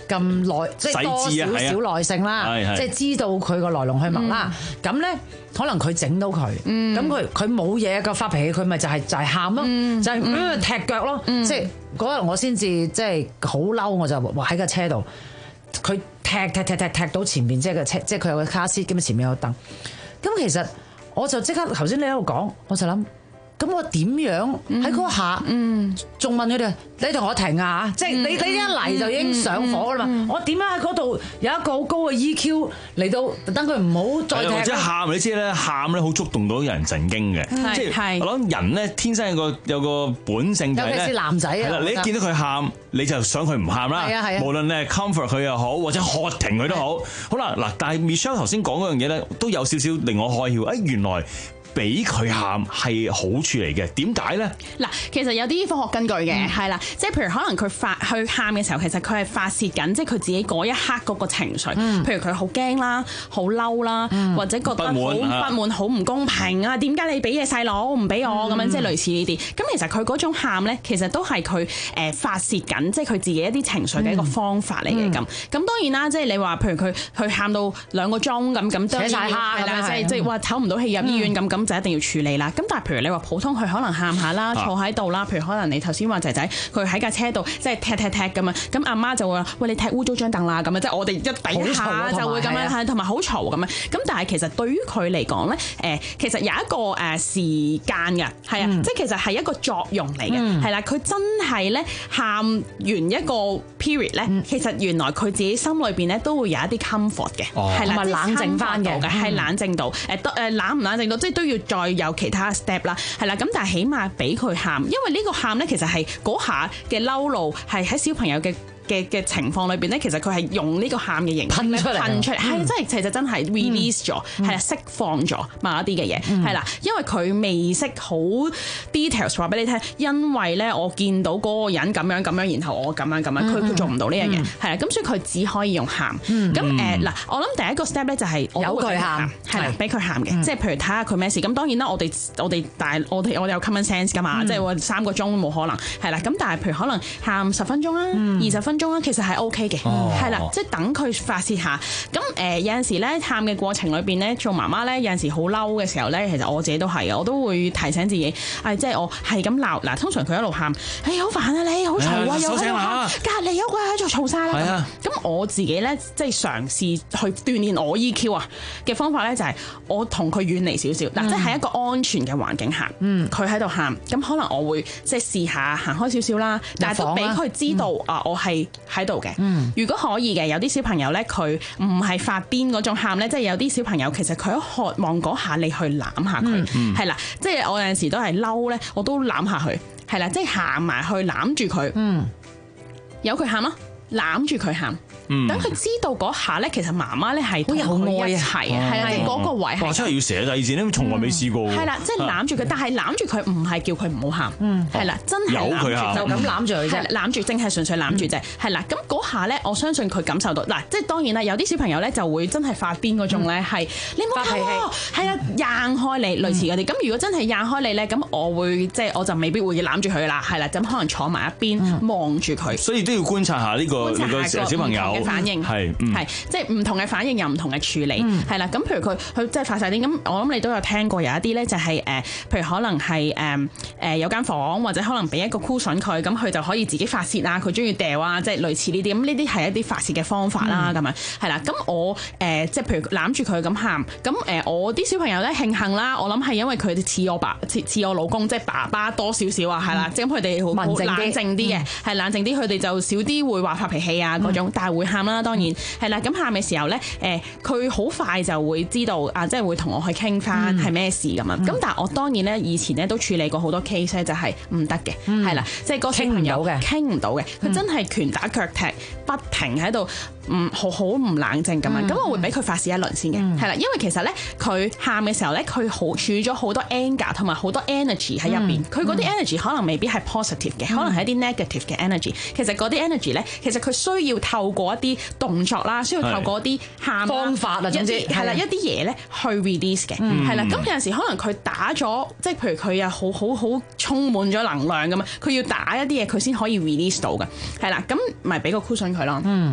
咁耐，即係多少少耐性啦，即係知道佢個來龍去脈啦。咁咧可能佢整到佢，咁佢佢冇嘢嘅發脾氣，佢咪就係就係喊咯，就係踢腳咯。即係嗰日我先至即係好嬲，我就話喺架車度，佢踢踢踢踢踢到前面，即係個車，即係佢有個卡士咁，前面有個燈。咁其實我就即刻頭先你喺度講，我就諗。咁我點樣喺嗰下，仲問佢哋，你同我停啊！即係你你一嚟就已經上火啦嘛！我點樣喺嗰度有一個好高嘅 E Q 嚟到，等佢唔好再踢。或者喊，你知咧，喊咧好觸動到人神經嘅，即係我諗人咧天生有個有個本性就係咧，尤其是男仔啊！係啦，你一見到佢喊，你就想佢唔喊啦。係啊係啊，無論你係 comfort 佢又好，或者喝停佢都好。好啦，嗱，但係 Michelle 頭先講嗰樣嘢咧，都有少少令我開竅。誒，原來俾佢喊係好處嚟嘅，點解咧？ 嗱，其實有啲科學根據嘅，係啦、嗯，即係譬如可能佢發去喊嘅時候，其實佢係發泄緊，即係佢自己嗰一刻嗰個情緒。嗯、譬如佢好驚啦，好嬲啦，嗯、或者覺得好不滿、好唔公平啊！點解你俾嘢細佬唔俾我咁樣？即係類似呢啲。咁其實佢嗰種喊咧，其實都係佢誒發泄緊，即係佢自己一啲情緒嘅一個方法嚟嘅咁。咁、嗯、當然啦，即係你話譬如佢佢喊到兩個鐘咁咁，扯晒蝦係啦，即係即係話唞唔到氣入醫院咁咁。就一定要處理啦。咁但係譬如你話普通佢可能喊下啦，坐喺度啦。譬如可能你頭先話仔仔佢喺架車度即係踢踢踢咁樣，咁阿媽就會話：喂，你踢污糟張凳啦咁樣。即係我哋一底下就會咁樣，係同埋好嘈咁樣。咁但係其實對於佢嚟講咧，誒其實有一個誒時間嘅，係啊，即係其實係一個作用嚟嘅，係啦。佢真係咧喊完一個 period 咧，其實原來佢自己心裏邊咧都會有一啲 comfort 嘅，係啦，冷靜翻嘅，係冷靜到誒誒冷唔冷靜到，即係都要。再有其他 step 啦，係啦，咁但係起碼俾佢喊，因為呢個喊咧其實係嗰下嘅嬲怒係喺小朋友嘅嘅嘅情況裏邊咧，其實佢係用呢個喊嘅形式噴出嚟，噴出嚟，係真係其實真係 release 咗，係啊，釋放咗某一啲嘅嘢，係啦，因為佢未識好 details 話俾你聽，因為咧我見到嗰個人咁樣咁樣，然後我咁樣咁樣，佢佢做唔到呢樣嘢，係啦，咁所以佢只可以用喊。咁誒嗱，我諗第一個 step 咧就係由佢喊，係啦，俾佢喊嘅，即係譬如睇下佢咩事。咁當然啦，我哋我哋大我哋我哋有 common sense 㗎嘛，即係話三個鐘冇可能，係啦。咁但係譬如可能喊十分鐘啦，二十分鐘啦，其實係 OK 嘅，係啦、哦，即係等佢發泄下。咁誒、呃、有陣時咧，喊嘅過程裏邊咧，做媽媽咧有陣時好嬲嘅時候咧，其實我自己都係嘅，我都會提醒自己，係即係我係咁鬧嗱。通常佢一路喊，哎好煩啊你，好嘈啊，哎、又喺度喊，隔離有個喺度嘈晒啦。咁的我自己咧，即係嘗試去鍛鍊我 E Q 啊嘅方法咧，就係我同佢遠離少少，嗱、嗯，即係喺一個安全嘅環境下，佢喺度喊，咁可能我會即係試下行開少少啦，但係都俾佢知道、嗯、啊，我係喺度嘅。如果可以嘅，有啲小朋友咧，佢唔係發癲嗰種喊咧，即係有啲小朋友其實佢一渴望嗰下你去攬下佢，係啦、嗯，即係我有陣時都係嬲咧，我都攬下佢，係啦，即係行埋去攬住佢，由佢喊咯，攬住佢喊。等佢知道嗰下咧，其實媽媽咧係同佢一齊，係啦，即係嗰個位。哇！真係要寫第二字咧，從來未試過。係啦，即係攬住佢，但係攬住佢唔係叫佢唔好喊，係啦，真係由佢喊，就咁攬住佢啫，攬住，淨係純粹攬住啫，係啦。咁嗰下咧，我相信佢感受到嗱，即係當然啦，有啲小朋友咧就會真係發癲嗰種咧，係你唔好喊我，係啦，掗開你類似嗰啲。咁如果真係掗開你咧，咁我會即係我就未必會攬住佢啦，係啦，咁可能坐埋一邊望住佢。所以都要觀察下呢個呢個小朋友嘅反應，係係即係唔同嘅反應有唔同嘅處理，係啦。咁譬如佢佢即係發晒癲，咁我諗你都有聽過有一啲咧就係誒，譬如可能係誒誒有間房或者可能俾一個 cushion佢，咁佢就可以自己發泄啊，佢中意掉啊，即係類似呢啲。咁呢啲係一啲發泄嘅方法啦，咁樣係啦。咁我誒即係譬如攬住佢咁喊，咁誒我啲小朋友咧慶幸啦，我諗係因為佢哋似我爸似似我老公，即係爸爸多少少啊，係啦，即係咁佢哋好冷靜啲嘅，係冷靜啲，佢哋就少啲會話發脾氣啊嗰種，但係會喊啦。當然係啦，咁喊嘅時候咧，誒佢好快就會知道啊，即係會同我去傾翻係咩事咁樣。咁但係我當然咧，以前咧都處理過好多 case 咧，就係唔得嘅，係啦，即係個小朋友傾唔到嘅，佢真係拳打腳踢，不停喺度。唔好好唔冷靜咁樣，咁、嗯、我會俾佢發泄一輪先嘅，係啦、嗯，因為其實咧佢喊嘅時候咧，佢好儲咗好多 anger 同埋好多 energy 喺入邊，佢嗰啲 energy 可能未必係 positive 嘅，嗯、可能係一啲 negative 嘅 energy。其實嗰啲 energy 咧，其實佢需要透過一啲動作啦，需要透過一啲喊方法啊，總之係啦，一啲嘢咧去 release 嘅，係啦、嗯。咁有陣時可能佢打咗，即係譬如佢又好好好充滿咗能量咁啊，佢要打一啲嘢佢先可以 release 到嘅，係啦，咁咪俾個 cushion 佢咯。嗯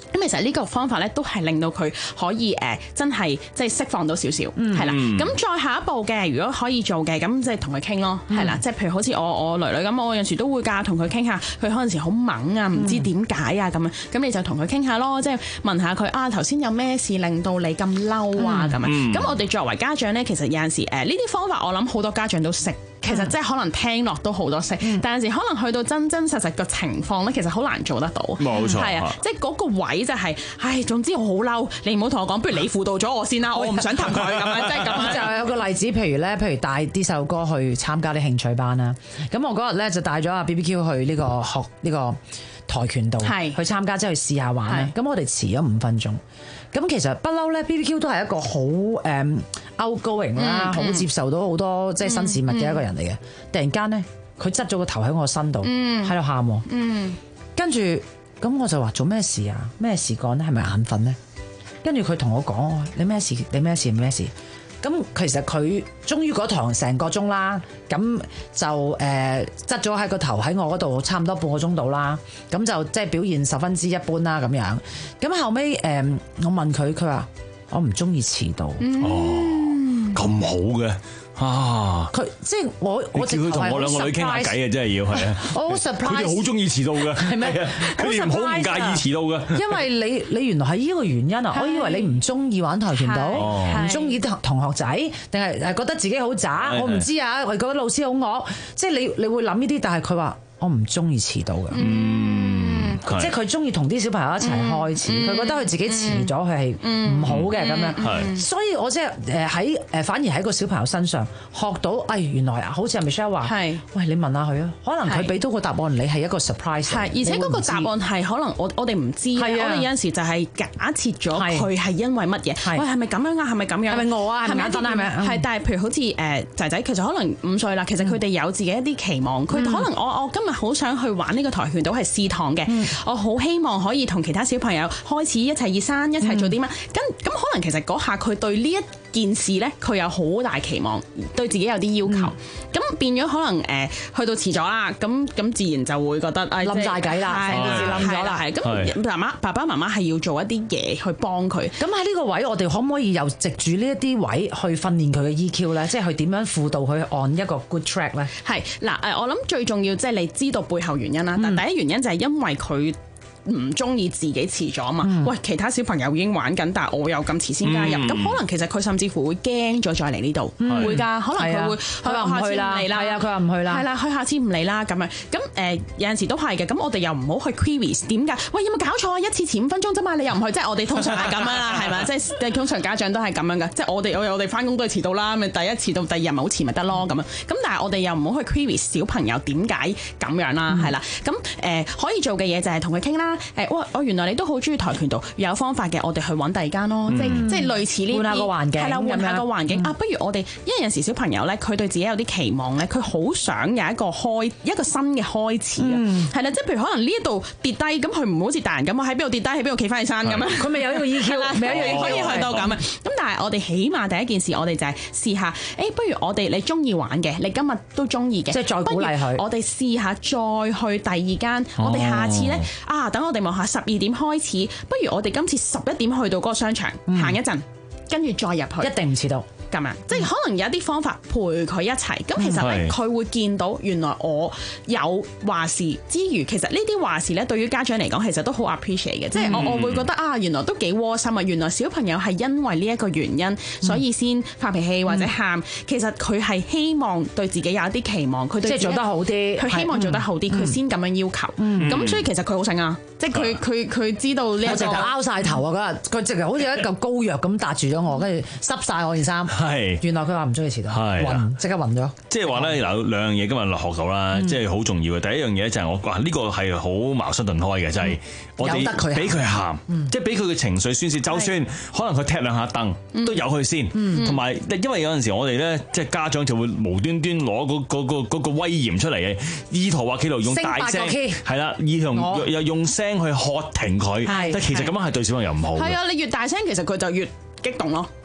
咁其實呢個方法咧都係令到佢可以誒、呃、真係即係釋放到少少，係啦、嗯。咁再下一步嘅，如果可以做嘅，咁即係同佢傾咯，係啦、嗯。即係譬如好似我我女女咁，我有陣時都會㗎，同佢傾下，佢嗰陣時好猛啊，唔知點解啊咁樣，咁你就同佢傾下咯，即係問下佢啊頭先有咩事令到你咁嬲啊咁樣。咁、嗯、我哋作為家長咧，其實有陣時誒呢啲方法，我諗好多家長都識。其實即係可能聽落都好多識，嗯、但有時可能去到真真實實個情況咧，其實好難做得到。 冇錯， 係啊，即係嗰個位就係、是，唉，總之我好嬲，你唔好同我講，不如你輔導咗我先啦，我唔想氹佢咁樣，即係咁。 就有個例子，譬如咧，譬如帶啲細路哥去參加啲興趣班啦。咁我嗰日咧就帶咗阿 B B Q 去呢個學呢個跆拳道，係去參加即係去試下玩咧。咁我哋遲咗五分鐘。咁其實不嬲咧 B B Q 都係一個好誒 outgoing 啦，好、嗯、接受到好多即係新事物嘅一個人嚟嘅。嗯嗯、突然間咧，佢側咗個頭喺我身度，喺度喊。嗯，跟住咁我就話做咩事啊？咩事幹咧？係咪眼瞓咧？跟住佢同我講：你咩事？你咩事？咩事？咁其實佢終於嗰堂成個鐘啦，咁就誒側咗喺個頭喺我嗰度差唔多半個鐘度啦，咁就即係表現十分之一般啦咁樣。咁後尾誒、呃、我問佢，佢話我唔中意遲到。 嗯、哦，咁好嘅。啊！佢即係我，我叫佢同我兩個女傾下偈啊！真係要係啊！ 我好 surprise，佢哋好中意遲到嘅，係咪？佢哋唔好唔介意遲到嘅。因為你你原來係呢個原因啊！我以為你唔中意玩跆拳道，唔中意同學仔，定係係覺得自己好渣？我唔知啊！我覺得老師好惡，即係你你會諗呢啲，但係佢話我唔中意遲到嘅。嗯。即係佢中意同啲小朋友一齊開始，佢、嗯、覺得佢自己遲咗佢係唔好嘅咁樣，嗯、所以我即係誒喺誒反而喺個小朋友身上學到，誒、哎、原來啊，好似阿 Michelle 話，係喂你問下佢啊，可能佢俾到個答案你係一個 surprise，係而且嗰個答案係可能我我哋唔知，我哋有陣時就係假設咗佢係因為乜嘢，喂係咪咁樣啊？係咪咁樣？係咪餓啊？係咪眼瞓啊？係咪？係但係譬如好似誒仔仔，其實可能五歲啦，其實佢哋有自己一啲期望，佢、嗯、可能我我今日好想去玩呢個跆拳道係試堂嘅。嗯我好希望可以同其他小朋友開始一齊熱身，一齊做啲乜？咁咁、嗯、可能其實嗰下佢對呢一件事咧，佢有好大期望，對自己有啲要求，咁、嗯、變咗可能誒、呃、去到遲咗啦，咁咁自然就會覺得誒冧晒計啦，成件事冧咗啦，係咁媽媽爸爸媽媽係要做一啲嘢去幫佢。咁喺呢個位，我哋可唔可以又藉住呢一啲位去訓練佢嘅 E Q 咧？即係去點樣輔導佢按一個 good track 咧？係嗱誒，我諗最重要即係你知道背後原因啦。但第一原因就係因為佢唔中意自己遲咗嘛？嗯、喂，其他小朋友已經玩緊，但係我又咁遲先加入，咁、嗯、可能其實佢甚至乎會驚咗再嚟呢度，嗯、會㗎，可能佢會佢話唔去啦，係啊，佢話唔去啦，係啦，佢下次唔嚟啦咁樣。咁誒、呃、有陣時都係嘅，咁我哋又唔好去 query 點解？喂，有冇搞錯啊？一次遲五分鐘啫嘛，你又唔去，即係我哋通常係咁樣啦，係咪？即係通常家長都係咁樣嘅，即係我哋我我哋翻工都係遲到啦，咪第一遲到，第二日咪好遲咪得咯咁樣。咁但係我哋又唔好去 query 小朋友點解咁樣啦，係啦、嗯。咁誒、呃、可以做嘅嘢就係同佢傾啦。誒，哇！我原來你都好中意跆拳道，有方法嘅，我哋去揾第二間咯，嗯、即係即係類似呢啲換下個環境，係啦，換下個環境、嗯、啊！不如我哋，因為有陣時小朋友咧，佢對自己有啲期望咧，佢好想有一個開一個新嘅開始啊，係啦、嗯，即係譬如可能呢一度跌低，咁佢唔好似大人咁啊，喺邊度跌低，喺邊度企翻起身咁樣，佢咪有呢個 E Q，未有 E Q 可以去到咁啊！咁但係我哋起碼第一件事，我哋就係試下，誒、欸，不如我哋你中意玩嘅，你今日都中意嘅，即係再鼓勵佢，我哋試下再去第二間，哦、我哋下次咧啊，等我哋望下十二點開始，不如我哋今次十一點去到嗰個商場行、嗯、一陣，跟住再入去，一定唔遲到。咁樣，即係可能有一啲方法陪佢一齊。咁其實咧，佢會見到原來我有話事之餘，其實呢啲話事咧，對於家長嚟講，其實都好 appreciate 嘅。即係我我會覺得啊，原來都幾窩心啊！原來小朋友係因為呢一個原因，所以先發脾氣或者喊。其實佢係希望對自己有一啲期望，佢對即係做得好啲，佢希望做得好啲，佢先咁樣要求。咁所以其實佢好醒啊！即係佢佢佢知道呢一個。我直頭拗晒頭啊！嗰日佢直頭好似一嚿膏藥咁搭住咗我，跟住濕晒我件衫。係，原來佢話唔中意遲到，暈即刻暈咗。即係話咧，有兩樣嘢今日學到啦，即係好重要嘅。第一樣嘢就係我話呢個係好矛盾頓開嘅，就係我哋俾佢喊，即係俾佢嘅情緒宣泄。就算可能佢踢兩下凳，都由佢先。同埋，因為有陣時我哋咧，即係家長就會無端端攞嗰嗰個嗰個威嚴出嚟嘅，意圖話企度用大聲，係啦，意圖又用聲去喝停佢。但其實咁樣係對小朋友唔好。係啊，你越大聲，其實佢就越激動咯，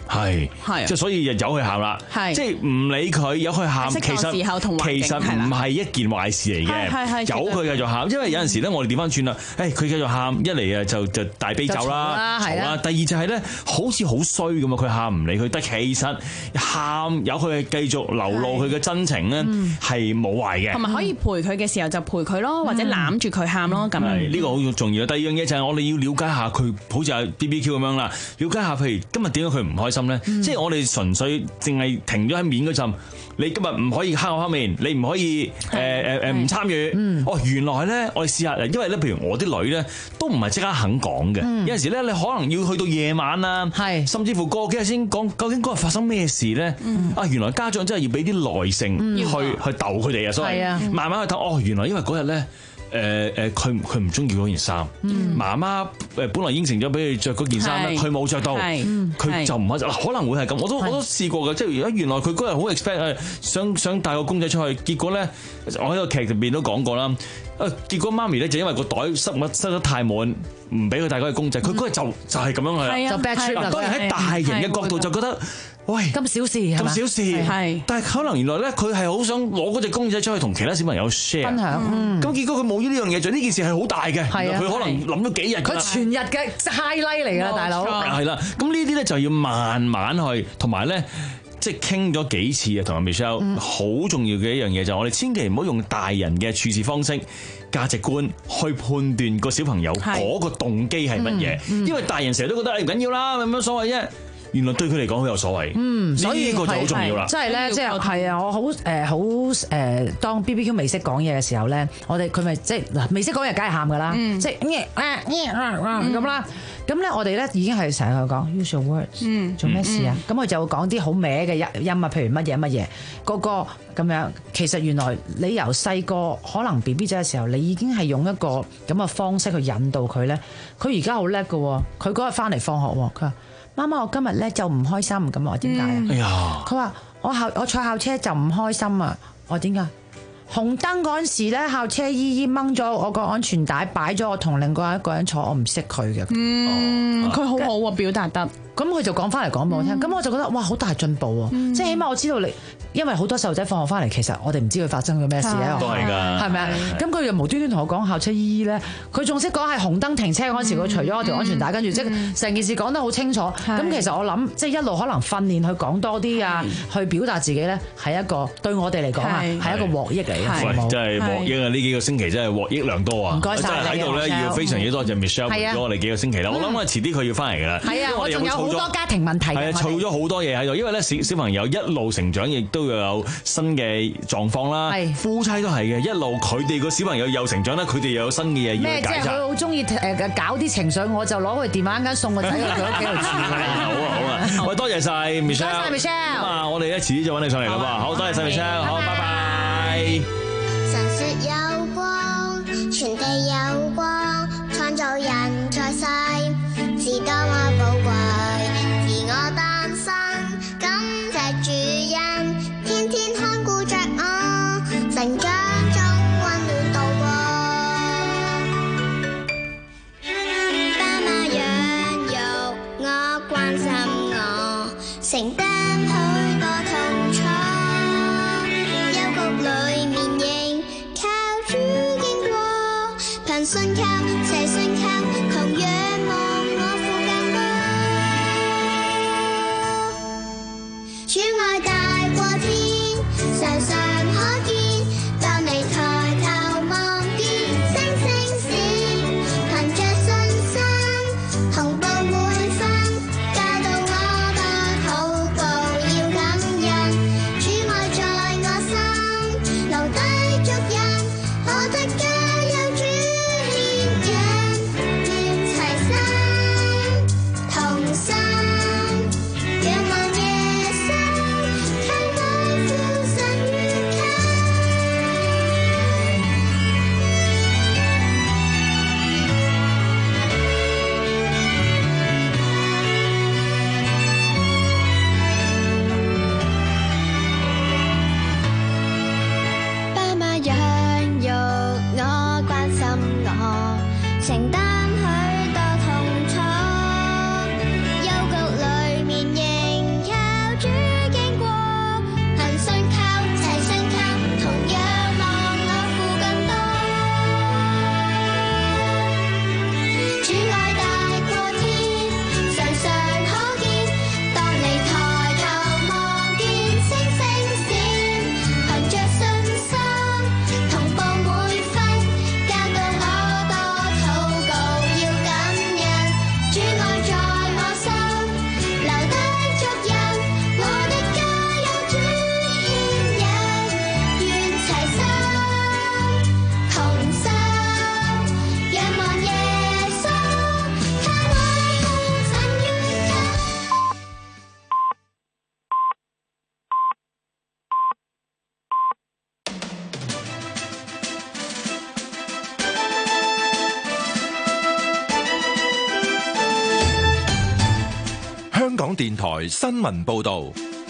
係係，即係所以就由佢喊啦，即係唔理佢，由佢喊，其實其實唔係一件壞事嚟嘅，由佢繼續喊，因為有陣時咧，我哋調翻轉啦，誒佢繼續喊，一嚟啊就就大悲咒啦，好啦，第二就係咧，好似好衰咁啊，佢喊唔理佢，但其實喊由佢繼續流露佢嘅真情咧，係冇壞嘅， 同埋可以陪佢嘅時候就陪佢咯，或者攬住佢喊咯，咁係呢個好重要。第二樣嘢就係我哋要了解下佢，好似阿 B B Q 咁樣啦，了解下譬如今日點解佢唔開心咧？嗯、即係我哋純粹淨係停咗喺面嗰陣，你今日唔可以黑口黑面，你唔可以誒誒誒唔參與。嗯、哦，原來咧我哋試下，因為咧譬如我啲女咧都唔係即刻肯講嘅，嗯、有陣時咧你可能要去到夜晚啦，是甚至乎過幾日先講究竟嗰日發生咩事咧。嗯、啊，原來家長真係要俾啲耐性去、嗯、去逗佢哋啊，所以慢慢去睇。哦，原來因為嗰日咧。誒誒，佢佢唔中意嗰件衫，媽媽誒本來應承咗俾佢着嗰件衫咧，佢冇着到，佢就唔開心。可能會係咁，我都我都試過嘅，即係而家原來佢嗰日好 expect 誒，想想帶個公仔出去，結果咧，我喺個劇入邊都講過啦。誒，結果媽咪咧就因為個袋塞得塞得太滿，唔俾佢帶嗰個公仔，佢嗰日就就係咁樣去啦，就 bad trip 啦。當然喺大人嘅角度就覺得。喂，咁小事咁小事，係，但係可能原來咧，佢係好想攞嗰隻公仔出去同其他小朋友 share 分享，咁結果佢冇呢呢樣嘢做，呢件事係好大嘅，佢可能諗咗幾日，佢全日嘅 highlight 嚟㗎，大佬，係啦，咁呢啲咧就要慢慢去，同埋咧即係傾咗幾次啊，同阿 Michelle 好重要嘅一樣嘢就係我哋千祈唔好用大人嘅處事方式、價值觀去判斷個小朋友嗰個動機係乜嘢，因為大人成日都覺得誒唔緊要啦，有乜所謂啫。原來對佢嚟講好有所謂，嗯，所以呢個就好重要啦。即係咧，即係係啊！我好誒好誒，當 B B Q 未識講嘢嘅時候咧，我哋佢咪即係嗱未識講嘢，梗係喊噶啦，即係咁啦。咁咧，我哋咧已經係成日去講 use your words，做咩事啊？咁佢就會講啲好歪嘅音啊，譬如乜嘢乜嘢，個個咁樣。其實原來你由細個可能 B B 仔嘅時候，你已經係用一個咁嘅方式去引導佢咧。佢而家好叻㗎喎，佢嗰日翻嚟放學喎，佢話。媽媽，我今日咧就唔開心，咁我點解啊？哎呀！佢話我校我坐校車就唔開心啊！我點解？紅燈嗰陣時咧，校車姨姨掹咗我個安全帶，擺咗我同另外一個人坐，我唔識佢嘅。嗯，佢好好啊，表達得。咁佢就講翻嚟講俾我聽，咁、嗯、我就覺得哇，好大進步喎！嗯、即係起碼我知道你，因為好多細路仔放學翻嚟，其實我哋唔知佢發生咗咩事咧，都係㗎，係咪啊？咁佢又無端端同我講校車姨姨咧，佢仲識講係紅燈停車嗰陣時，佢、嗯、除咗我條安全帶，跟住、嗯、即係成件事講得好清楚。咁、嗯、其實我諗，即係一路可能訓練佢講多啲啊，是去表達自己咧，係一個對我哋嚟講啊，係一個獲益嚟嘅。喂，真係獲益啊！呢幾個星期真係獲益良多啊！唔該曬，真係喺度咧，要非常之多謝 Michelle 陪咗我哋幾個星期啦。我諗我遲啲佢要翻嚟㗎啦。係啊，我仲有好多家庭問題。係啊，儲咗好多嘢喺度，因為咧小小朋友一路成長，亦都要有新嘅狀況啦。係夫妻都係嘅，一路佢哋個小朋友又成長咧，佢哋又有新嘅嘢要解決。即係佢好中意誒搞啲情緒，我就攞佢電話間送個仔去佢屋企度住。好啊好啊，喂，多謝晒 Michelle。多謝 Michelle。咁啊，我哋咧遲啲再揾你上嚟啦噃。好，多謝晒 Michelle。好，拜拜。 神說有光，全地有光，創造人在世，是多麼寶貴。自我誕生，感謝主恩，天天看顧着我，成長中溫暖度過。爸媽養育我，關心我，承擔許多痛楚，幽谷裏面仍靠主經過，憑信靠，齊信靠，同仰望我父更多。主愛大過天，常常可見，當你抬頭望見星星閃，憑着信心同步每分，教導我多禱告要感恩。主愛在我心留低足印，我的家有主牽引，願齊心同心，仰望耶穌，靠愛父神與電台新聞報道。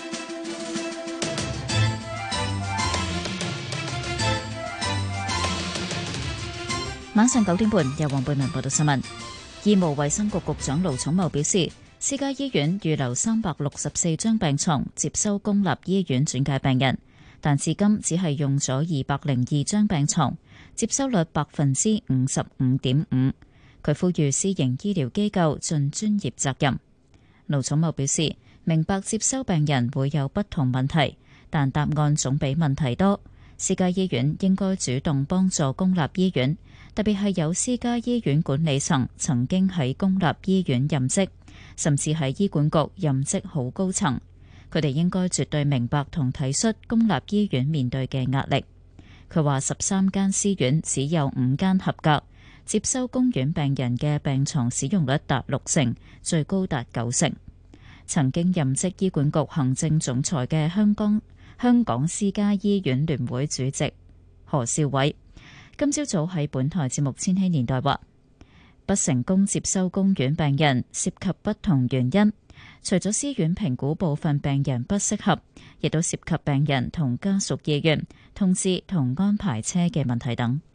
晚上九點半，由黃貝文報道新聞。醫務衛生局局長盧寵茂表示，私家醫院預留三百六十四張病床接收公立醫院轉介病人，但至今只係用咗二百零二張病床，接收率百分之五十五點五。佢呼籲私營醫療機構盡專業責任。盧寵茂表示，明白接收病人會有不同問題，但答案總比問題多。私家醫院應該主動幫助公立醫院，特別係有私家醫院管理層曾經喺公立醫院任職，甚至喺醫管局任職好高層，佢哋應該絕對明白同體恤公立醫院面對嘅壓力。佢話十三間私院只有五間合格，接收公院病人嘅病床使用率達六成，最高達九成。曾經任職醫管局行政總裁嘅香港香港私家醫院聯會主席何兆偉今朝早喺本台節目《千禧年代》話，不成功接收公院病人涉及不同原因，除咗私院評估部分病人不適合，亦都涉及病人同家屬意願、通知同安排車嘅問題等。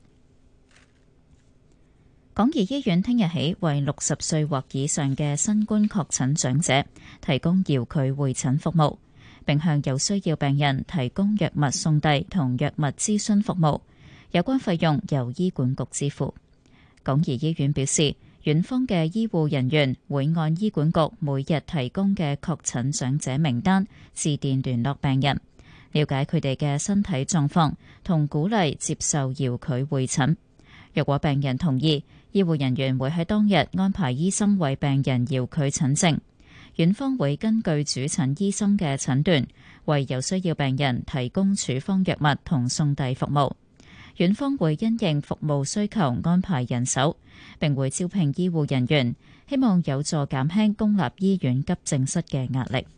港怡醫院聽日起為六十歲或以上嘅新冠確診長者提供遙距會診服務，並向有需要病人提供藥物送遞同藥物諮詢服務，有關費用由醫管局支付。港怡醫院表示，院方嘅醫護人員會按醫管局每日提供嘅確診長者名單致電聯絡病人，了解佢哋嘅身體狀況，同鼓勵接受遙距會診。若果病人同意，醫護人員會喺當日安排醫生為病人遙距診症。院方會根據主診醫生嘅診斷，為有需要病人提供處方藥物同送遞服務。院方會因應服務需求安排人手，並會招聘醫護人員，希望有助減輕公立醫院急症室嘅壓力。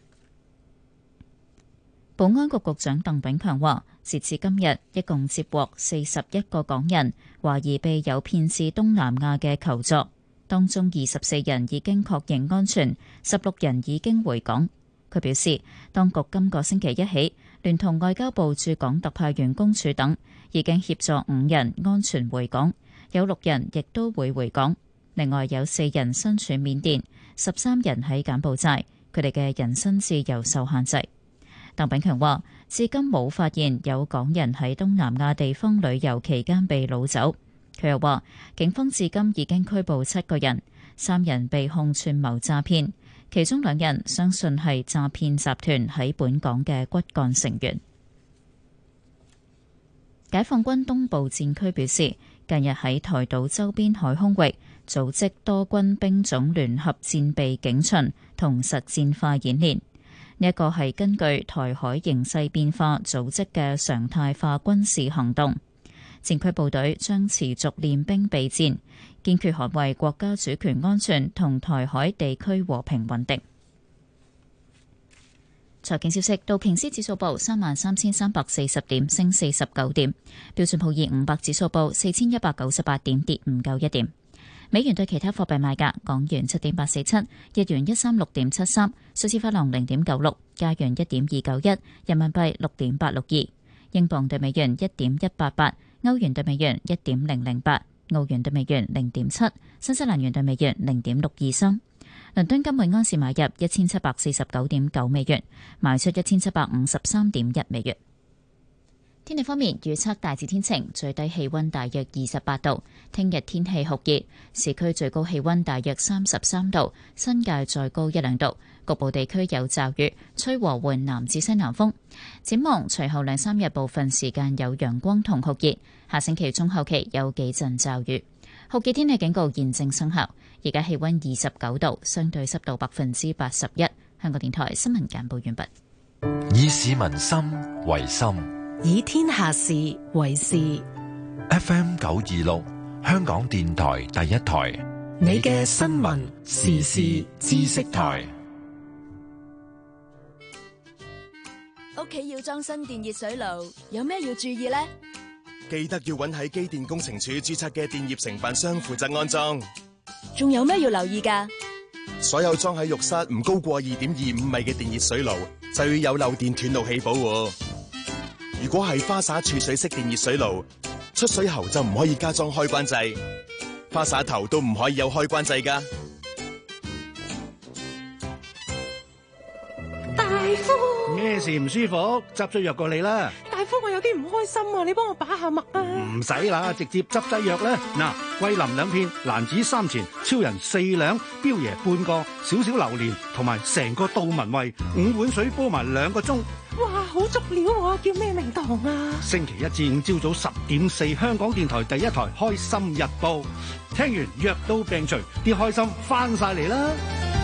保安局局長鄧炳強話，截至今日，一共接獲四十一個港人懷疑被誘騙至東南亞嘅求助，當中二十四人已經確認安全，十六人已經回港。佢表示，當局今個星期一起，聯同外交部駐港特派員公署等，已經協助五人安全回港，有六人亦都會回港。另外有四人身處緬甸，十三人喺柬埔寨，佢哋嘅人身自由受限制。鄧炳強話，至今冇發現有港人喺東南亞地方旅遊期間被擄走。佢又話，警方至今已經拘捕七個人，三人被控串謀詐騙，其中兩人相信係詐騙集團喺本港嘅骨幹成員。解放軍東部戰區表示，近日喺台島周邊海空域組織多軍兵種聯合戰備警巡同實戰化演練。呢一個係根據台海形勢變化組織嘅常態化軍事行動，戰區部隊將持續練兵備戰，堅決捍衛國家主權安全同台海地區和平穩定。財經消息，道瓊斯指數報三萬三千三百四十點，升四十九點；標準普爾五百指數報四千一百九十八點，跌唔夠一點。美元對其他貨幣賣價：港元七點八四七，日元一三六點七三，瑞士法郎零點九六，加元一點二九一，人民幣六點八六二，英鎊對美元一點一八八，歐元對美元一點零零八，澳元對美元零點七，新西蘭元對美元零點六二三。倫敦金每安士買入一千七百四十九點九美元，賣出一千七百五十三點一美元。天氣方面，預測大致天晴，最低氣溫大約二十八度。聽日天氣酷熱，市區最高氣溫大約三十三度，新界再高一兩度。局部地區有驟雨，吹和緩南至西南風。展望隨後兩三日部分時間有陽光同酷熱，下星期中後期有幾陣驟雨。酷熱天氣警告現正生效。而家氣溫二十九度，相對濕度百分之八十一。香港電台新聞簡報完畢。 以市民心為心。 以天下事為事。 F M 九二六，香港電台第一台。 你嘅新聞時事知識台。 屋企要裝新電熱水爐，有咩要注意呢？ 記得要揾喺機電工程署註冊嘅電業承辦商負責安裝。 仲有咩要留意㗎？ 所有裝喺浴室唔高過二點二五米嘅電熱水爐就要有漏電斷路器保護。如果係花灑儲水式電熱水爐，出水喉就唔可以加裝開關掣，花灑頭都唔可以有開關掣㗎。 大夫， 咩事唔舒服？執咗藥過你啦。 大夫，我有啲唔開心啊，你幫我把下脈啊。 唔使啦，直接執劑藥啦。嗱，桂林兩片，蘭子三錢，超人四兩，標爺半個，少少榴蓮同埋成個杜文慧，五碗水煲埋兩個鐘。 哇，好足料喎！叫咩名堂啊？ 星期一至五朝早十點四，香港電台第一台《開心日報》，聽完藥到病除，啲開心翻晒嚟啦！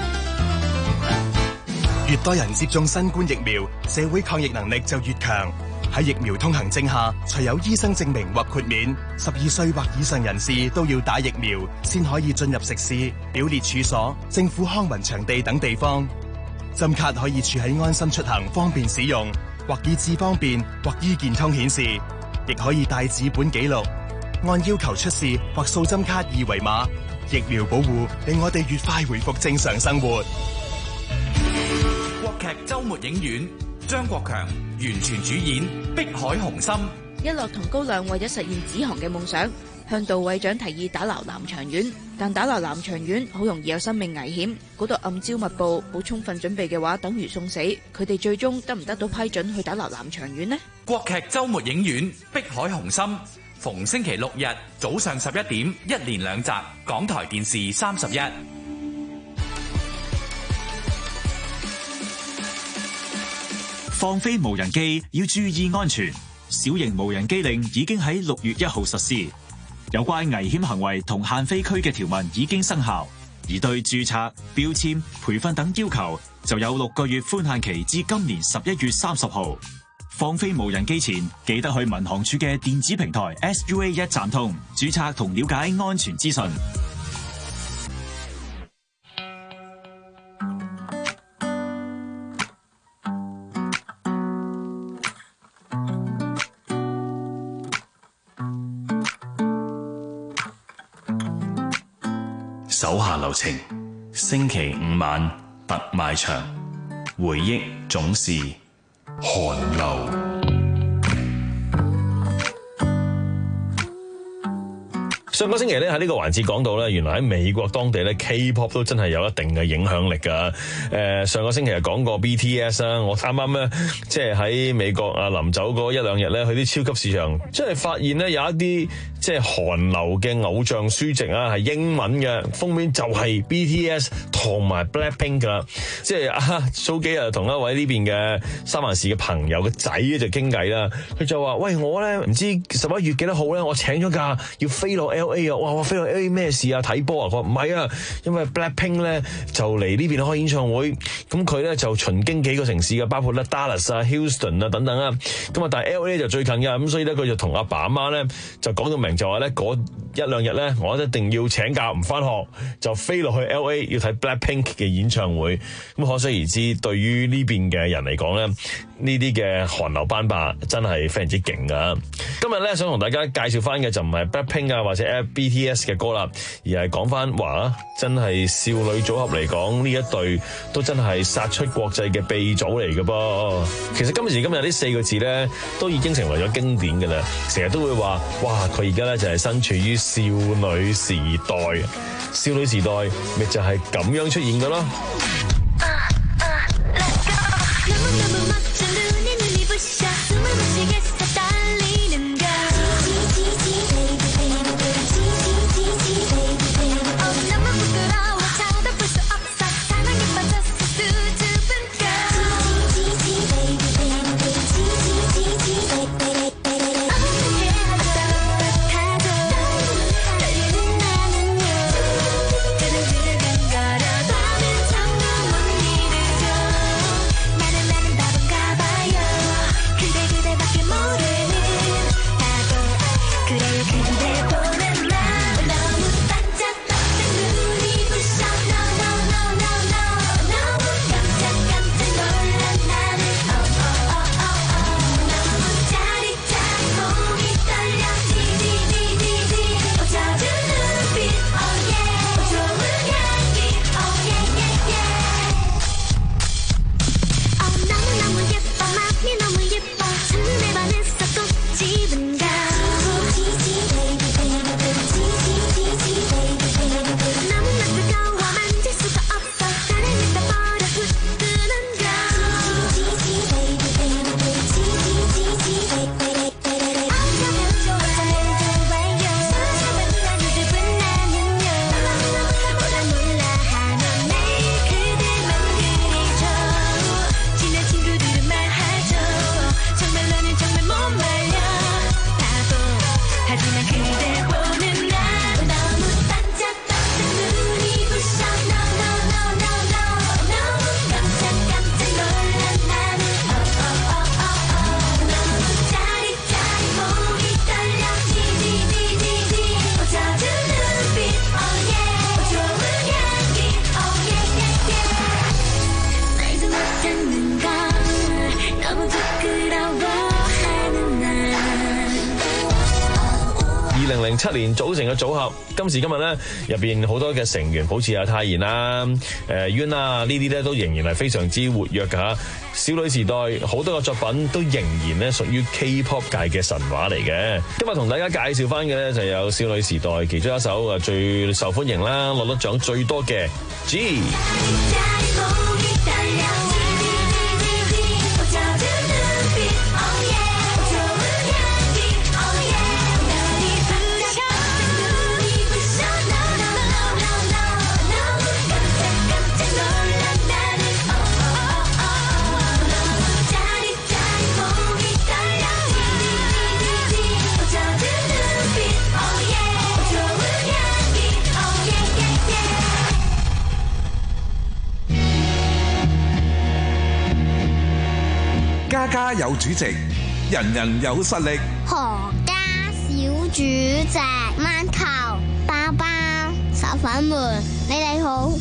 越多人接種新冠疫苗，社會抗疫能力就越強。喺疫苗通行證下，除有醫生證明或豁免，十二歲或以上人士都要打疫苗，先可以進入食肆、表列處所、政府康文場地等地方。針卡可以儲喺安心出行，方便使用，或以智方便，或醫健通顯示，亦可以帶紙本記錄，按要求出示或掃針卡二維碼。疫苗保護令我哋越快回復正常生活。 國劇周末影院，張國強完全主演《碧海雄心》。 一樂同高亮為咗實現子航嘅夢想，向杜偉長提議打撈南翔丸，但打撈南翔丸好容易有生命危險，嗰度暗礁密布，冇充分準備嘅話等於送死。佢哋最終得唔得到批准去打撈南翔丸呢？ 國劇周末影院《碧海雄心》，逢星期六日早上十一點，一連兩集，港台電視三十一。 放飛無人機要注意安全，小型無人機令已經喺六月一號實施。有關危險行為同限飛區嘅條文已經生效，而對註冊、標籤、培訓等要求就有六個月寬限期至今年十一月三十號。放飛無人機前，記得去民航處嘅電子平台 S U A 一站通註冊同了解安全資訊。 手下留情，星期五晚特賣場，回憶總是寒流。 上個星期咧喺呢個環節講到咧，原來喺美國當地咧 K-pop 都真係有一定嘅影響力噶。誒、呃，上個星期又講過 B T S 啦，我啱啱咧即係喺美國啊臨走嗰一兩日咧，去啲超級市場，即係發現咧有一啲即係韓流嘅偶像書籍啊，係英文嘅封面就係 B T S 同埋 Blackpink 噶。即係啊，早幾日同一位呢邊嘅三藩市嘅朋友嘅仔就傾偈啦，佢就話：喂，我咧唔知十一月幾多號咧，我請咗假要飛落 L A 啊！哇，我飛落 L A 咩事啊？睇波啊！佢話唔係啊，因為 Blackpink 咧就嚟呢邊開演唱會，咁佢咧就巡經幾個城市嘅，包括咧 Dallas 啊、Houston 啊等等啊。咁啊，但係 L A 就最近嘅，咁所以咧佢就同阿爸阿媽咧就講到明，就話咧嗰一兩日咧我一定要請假唔翻學，就飛落去 L A 要睇 Blackpink 嘅演唱會。咁可想而知，對於呢邊嘅人嚟講咧，呢啲嘅韓流班霸真係非常之勁噶。今日咧想同大家介紹翻嘅就唔係 Blackpink 啊或者 B T S 嘅歌啦，而係講翻話真係少女組合嚟講，呢一對都真係殺出國際嘅鼻祖嚟嘅噃。其實今時今日呢四個字咧都已經成為咗經典嘅啦，成日都會話哇佢而家咧就係身處於少女時代，少女時代咪就係咁樣出現嘅咯。 零七年組成嘅組合，今時今日咧入邊好多嘅成員，好似阿泰妍啦、誒 Yuen 啊呢啲咧都仍然係非常之活躍㗎嚇。少女時代好多個作品都仍然咧屬於 K-pop 界嘅神話嚟嘅。今日同大家介紹翻嘅咧就有少女時代其中一首啊最受歡迎啦，攞得獎最多嘅 G。 家家有主席，人人有實力。 何家小主席，饅頭包包小粉們，你哋好。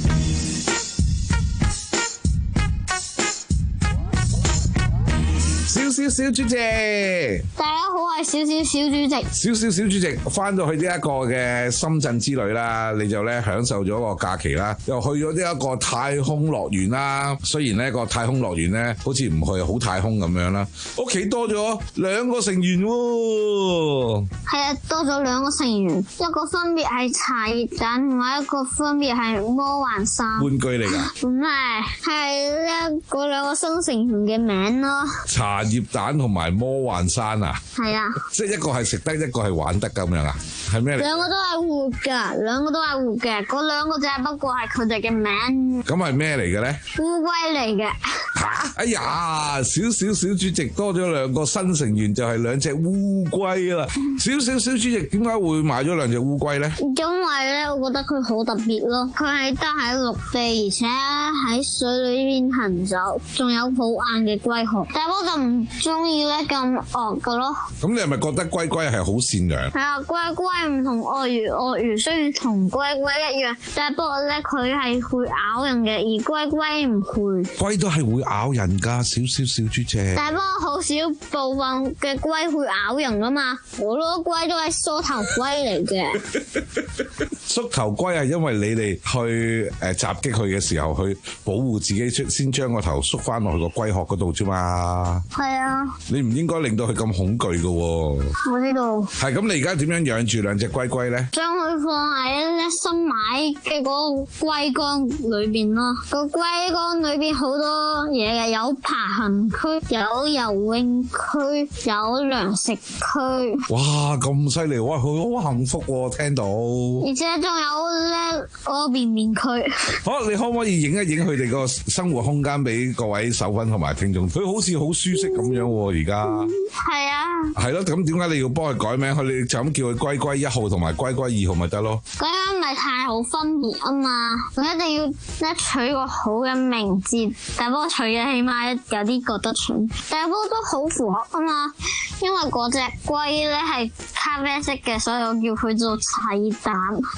少少小主席， 大家好，我係少少小主席。 少少小主席翻到去呢一個嘅深圳之旅啦，你就咧享受咗個假期啦，又去咗呢一個太空樂園啦。雖然呢個太空樂園咧好似唔去好太空咁樣啦，屋企多咗兩個成員喎。 係啊，多咗兩個成員，一個分別係茶葉蛋，同埋一個分別係魔幻衫。 玩具嚟㗎？ 唔係，係咧嗰兩個新成員嘅名咯。 茶葉蛋同埋魔幻山啊？ 係啊， 即係一個係食得，一個係玩得咁樣啊？係咩嚟？ 兩個都係活㗎，兩個都係活嘅，嗰兩個就係不過係佢哋嘅名。 咁係咩嚟嘅咧？ 烏龜嚟嘅。 吓！哎呀，少少小主席多咗兩個新成員，就係兩隻烏龜啦。少少小主席點解會買咗兩隻烏龜咧？ 因為咧，我覺得佢好特別咯。佢係得喺陸地，而且喺水裏邊行走，仲有好硬嘅龜殼。但係我就唔中意咧咁惡噶咯。 咁你係咪覺得龜龜係好善良？ 係啊，龜龜唔同鱷魚，鱷魚雖然同龜龜一樣，但係不過咧佢係會咬人嘅，而龜龜唔會。 龜都係會咬人噶，少少小主席。 但係不過好少部分嘅龜會咬人噶嘛，好多龜都係梳頭龜嚟嘅。 縮頭龜係因為你哋去誒襲擊佢嘅時候，去保護自己，先將個頭縮翻落去個龜殼嗰度啫嘛。 係啊。 你唔應該令到佢咁恐懼噶。 我知道。係咁，你而家點樣養住兩隻龜龜咧？ 將佢放喺咧新買嘅嗰個龜缸裏邊咯。個龜缸裏邊好多嘢嘅，有爬行區，有游泳區，有糧食區。 哇，咁犀利！哇，佢好幸福喎，聽到。 而且仲有咧嗰個便便區。 好，你可唔可以影一影佢哋個生活空間俾各位手粉同埋聽眾？佢好似好舒適咁樣喎，而家。 係啊。係咯，咁點解你要幫佢改名？佢哋就咁叫佢龜龜一號同埋龜龜二號咪得咯？ 咁樣咪太好分別啊嘛！我一定要咧取個好嘅名字，但不過取嘅起碼有啲覺得蠢，但不過都好符合啊嘛！因為嗰隻龜咧係咖啡色嘅，所以我叫佢做茶葉蛋。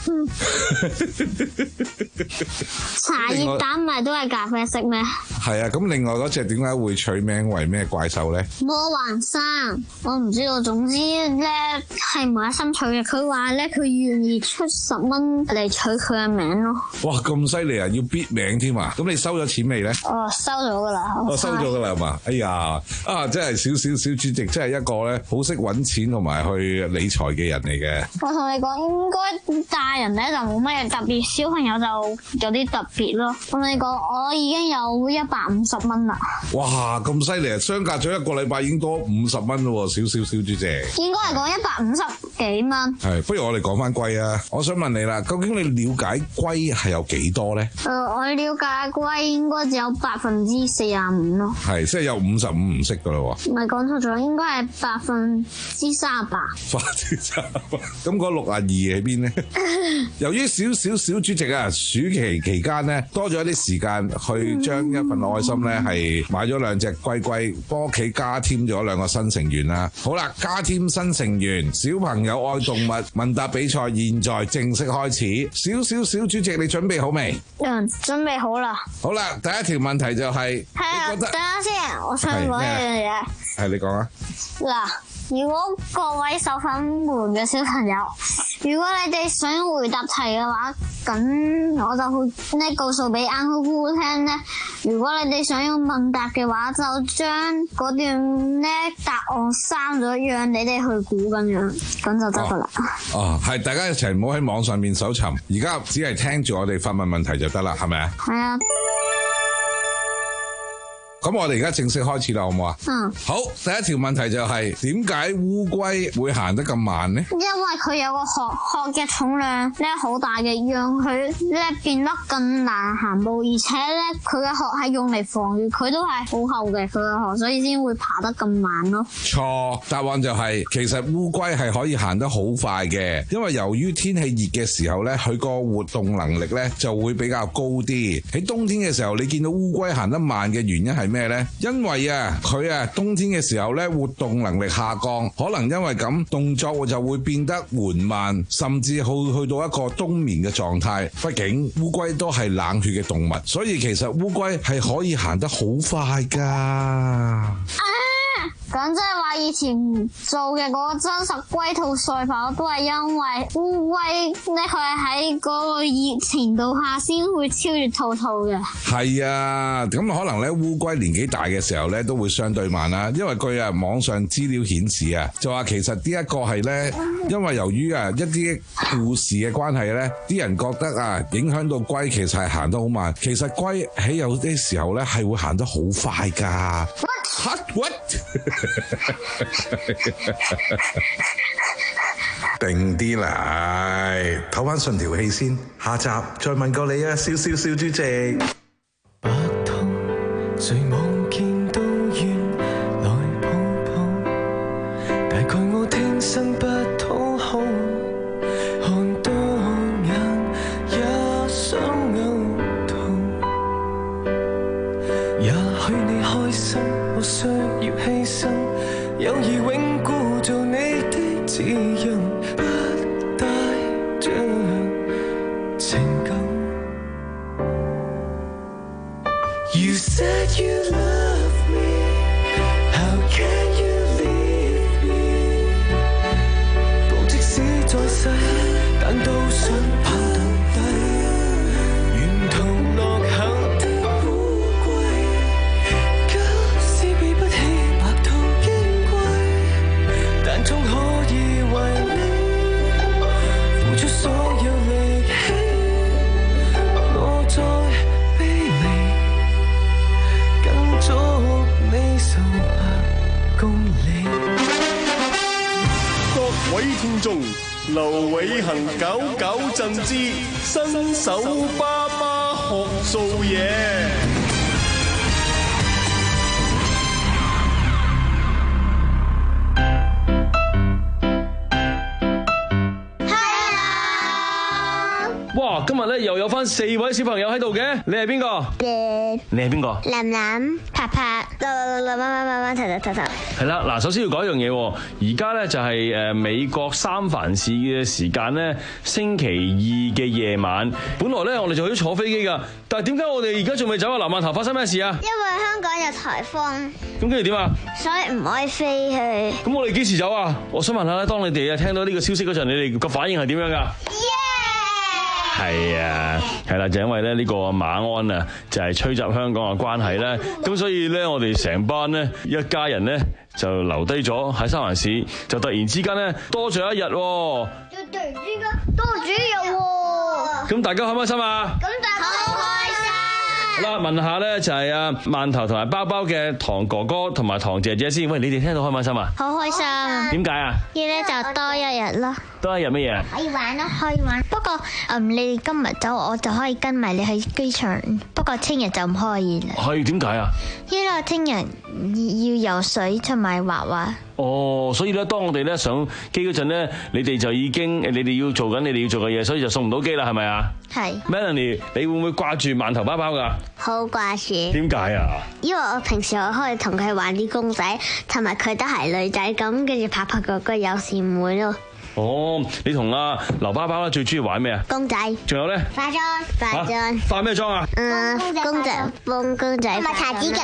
茶葉蛋咪都係咖啡色咩？ 係啊，咁另外嗰隻點解會取名為咩怪獸咧？ 魔幻山，我唔知道。總之咧係馬心取嘅，佢話咧佢願意出十蚊嚟取佢嘅名咯。 哇，咁犀利啊！要 bid 名添啊！咁你收咗錢未咧？ 哦，收咗噶啦。 我、哦、收咗噶啦係嘛？哎呀，啊，真係少少小主席，真係一個咧好識搵錢同埋去理財嘅人嚟嘅。 我同你講，應該大人咧就冇乜嘢特別，小朋友就有啲特別咯。同你講，我已經有一百五十蚊啦。 哇，咁犀利啊！相隔咗一個禮拜已經多五十蚊咯，少少小主席。 應該係講一百五十幾蚊。 係，不如我哋講翻龜啊！我想問你啦，究竟你了解龜係有幾多咧？誒、呃， 我了解龜應該只有百分之四十五咯。 係，即係有五十五唔識噶啦喎。 唔係講錯咗，應該係百分之三十八。 百分之三十八。咁嗰六十二喺邊咧？由於少少小主席啊，暑期期間咧多咗一啲時間去將一份愛心咧係買咗兩隻龜龜，幫屋企加添咗兩個新成員啦。好啦，加添新成員，小朋友愛動物問答比賽現在正式開始。少少小主席，你準備好未？ 嗯，準備好啦。 好啦，第一條問題就係、是， 係啊，等下先，我想講一樣嘢。 係你講啊。 嗱，如果各位受粉們嘅小朋友如果你哋想回答題嘅話，咁我就會咧告訴俾 Uncle 姑姑聽咧。如果你哋想要問答嘅話，就將嗰段咧答案刪咗，讓你哋去估咁樣，咁就得噶啦。 哦，係大家一齊唔好喺網上面搜尋，而家只係聽住我哋發問問題就得啦，係咪啊？ 係啊。 咁我哋而家正式開始啦，好唔好啊？ 嗯。 好，第一條問題就係點解烏龜會行得咁慢呢？ 因為佢有個殼，殼嘅重量咧好大嘅，讓佢咧變得更難行步，而且咧佢嘅殼係用嚟防禦，佢都係好厚嘅佢嘅殼，所以先會爬得咁慢咯。 錯，答案就係、是、其實烏龜係可以行得好快嘅，因為由於天氣熱嘅時候咧，佢個活動能力咧就會比較高啲。喺冬天嘅時候，你見到烏龜行得慢嘅原因係咩呢？因為啊，佢啊冬天嘅時候咧活動能力下降，可能因為咁動作就會變得緩慢，甚至去去到一個冬眠嘅狀態。畢竟烏龜都係冷血嘅動物，所以其實烏龜係可以行得好快噶。啊咁即係話以前做嘅嗰個真實龜兔賽跑都係因為烏龜咧，佢係喺嗰個熱程度下先會超越兔兔嘅。係啊，咁可能咧烏龜年紀大嘅時候咧都會相對慢啦，因為據啊網上資料顯示啊，就話其實呢一個係咧，因為由於啊一啲故事嘅關係咧，啲人覺得啊影響到龜其實係行得好慢，其實龜喺有啲時候咧係會行得好快噶。What? What? 定啲嚟，唞翻順條氣先，下集再問過你啊，笑笑笑主席。 白頭誰望見都願來抱抱，大概我天生不討好，看多眼也想嘔吐。也許你開心，我需要犧牲，友誼永固做你的指引，不帶着情感。You said you love me, how can you leave me? 步即使再細，但都想跑到底，沿途落後的烏龜，假使比不起白兔矜貴，但終可以為你付出所有力氣，我在卑微，跟足你數百公里。 各位聽眾，劉偉恒九九震之新手爸爸學做嘢。 哇！今日咧又有翻四位小朋友喺度嘅，你係邊個？你係邊個？ 林林、拍拍、溜溜溜、彎彎彎彎、頭頭頭頭。 係啦，嗱，首先要講一樣嘢，而家咧就係誒美國三藩市嘅時間咧，星期二嘅夜晚。本來咧我哋就去咗坐飛機㗎，但係點解我哋而家仲未走啊？南碼頭發生咩事啊？ 因為香港有颱風。 咁跟住點啊？ 所以唔可以飛去。 咁我哋幾時走啊？我想問下咧，當你哋啊聽到呢個消息嗰陣，你哋個反應係點樣㗎？係啊，係啦，就因為咧呢個馬鞍啊，就係吹襲香港嘅關係咧，咁所以咧我哋成班咧一家人咧就留低咗喺三藩市，就突然之間咧多咗一日。 突然之間多咗一日喎。 咁大家開唔開心啊？ 咁大家好開心。 好啦，問下咧就係啊饅頭同埋包包嘅堂哥哥同埋堂姐姐先。喂，你哋聽到開唔開心啊？ 好開心。 點解啊？ 要咧就多一日咯。 多一日乜嘢啊？ 可以玩咯，可以玩。不過嗯，你今日走，我就可以跟埋你去機場。不過聽日就唔可以啦。 係點解啊？ 因為聽日要游水同埋畫畫。 哦，所以咧，當我哋咧上機嗰陣咧，你哋就已經你哋要做緊你哋要做嘅嘢，所以就送唔到機啦，係咪啊？係。Melanie，你會唔會掛住饅頭包包噶？ 好掛住。 點解啊？ 因為我平時我可以同佢玩啲公仔，同埋佢都係女仔咁，跟住拍拍哥哥有時唔會咯。 哦，你同阿劉包包咧最中意玩咩啊？ 公仔。仲有咧？化妝。化妝。 化咩妝啊？ 嗯，公仔，幫公仔。同埋搽指甲油。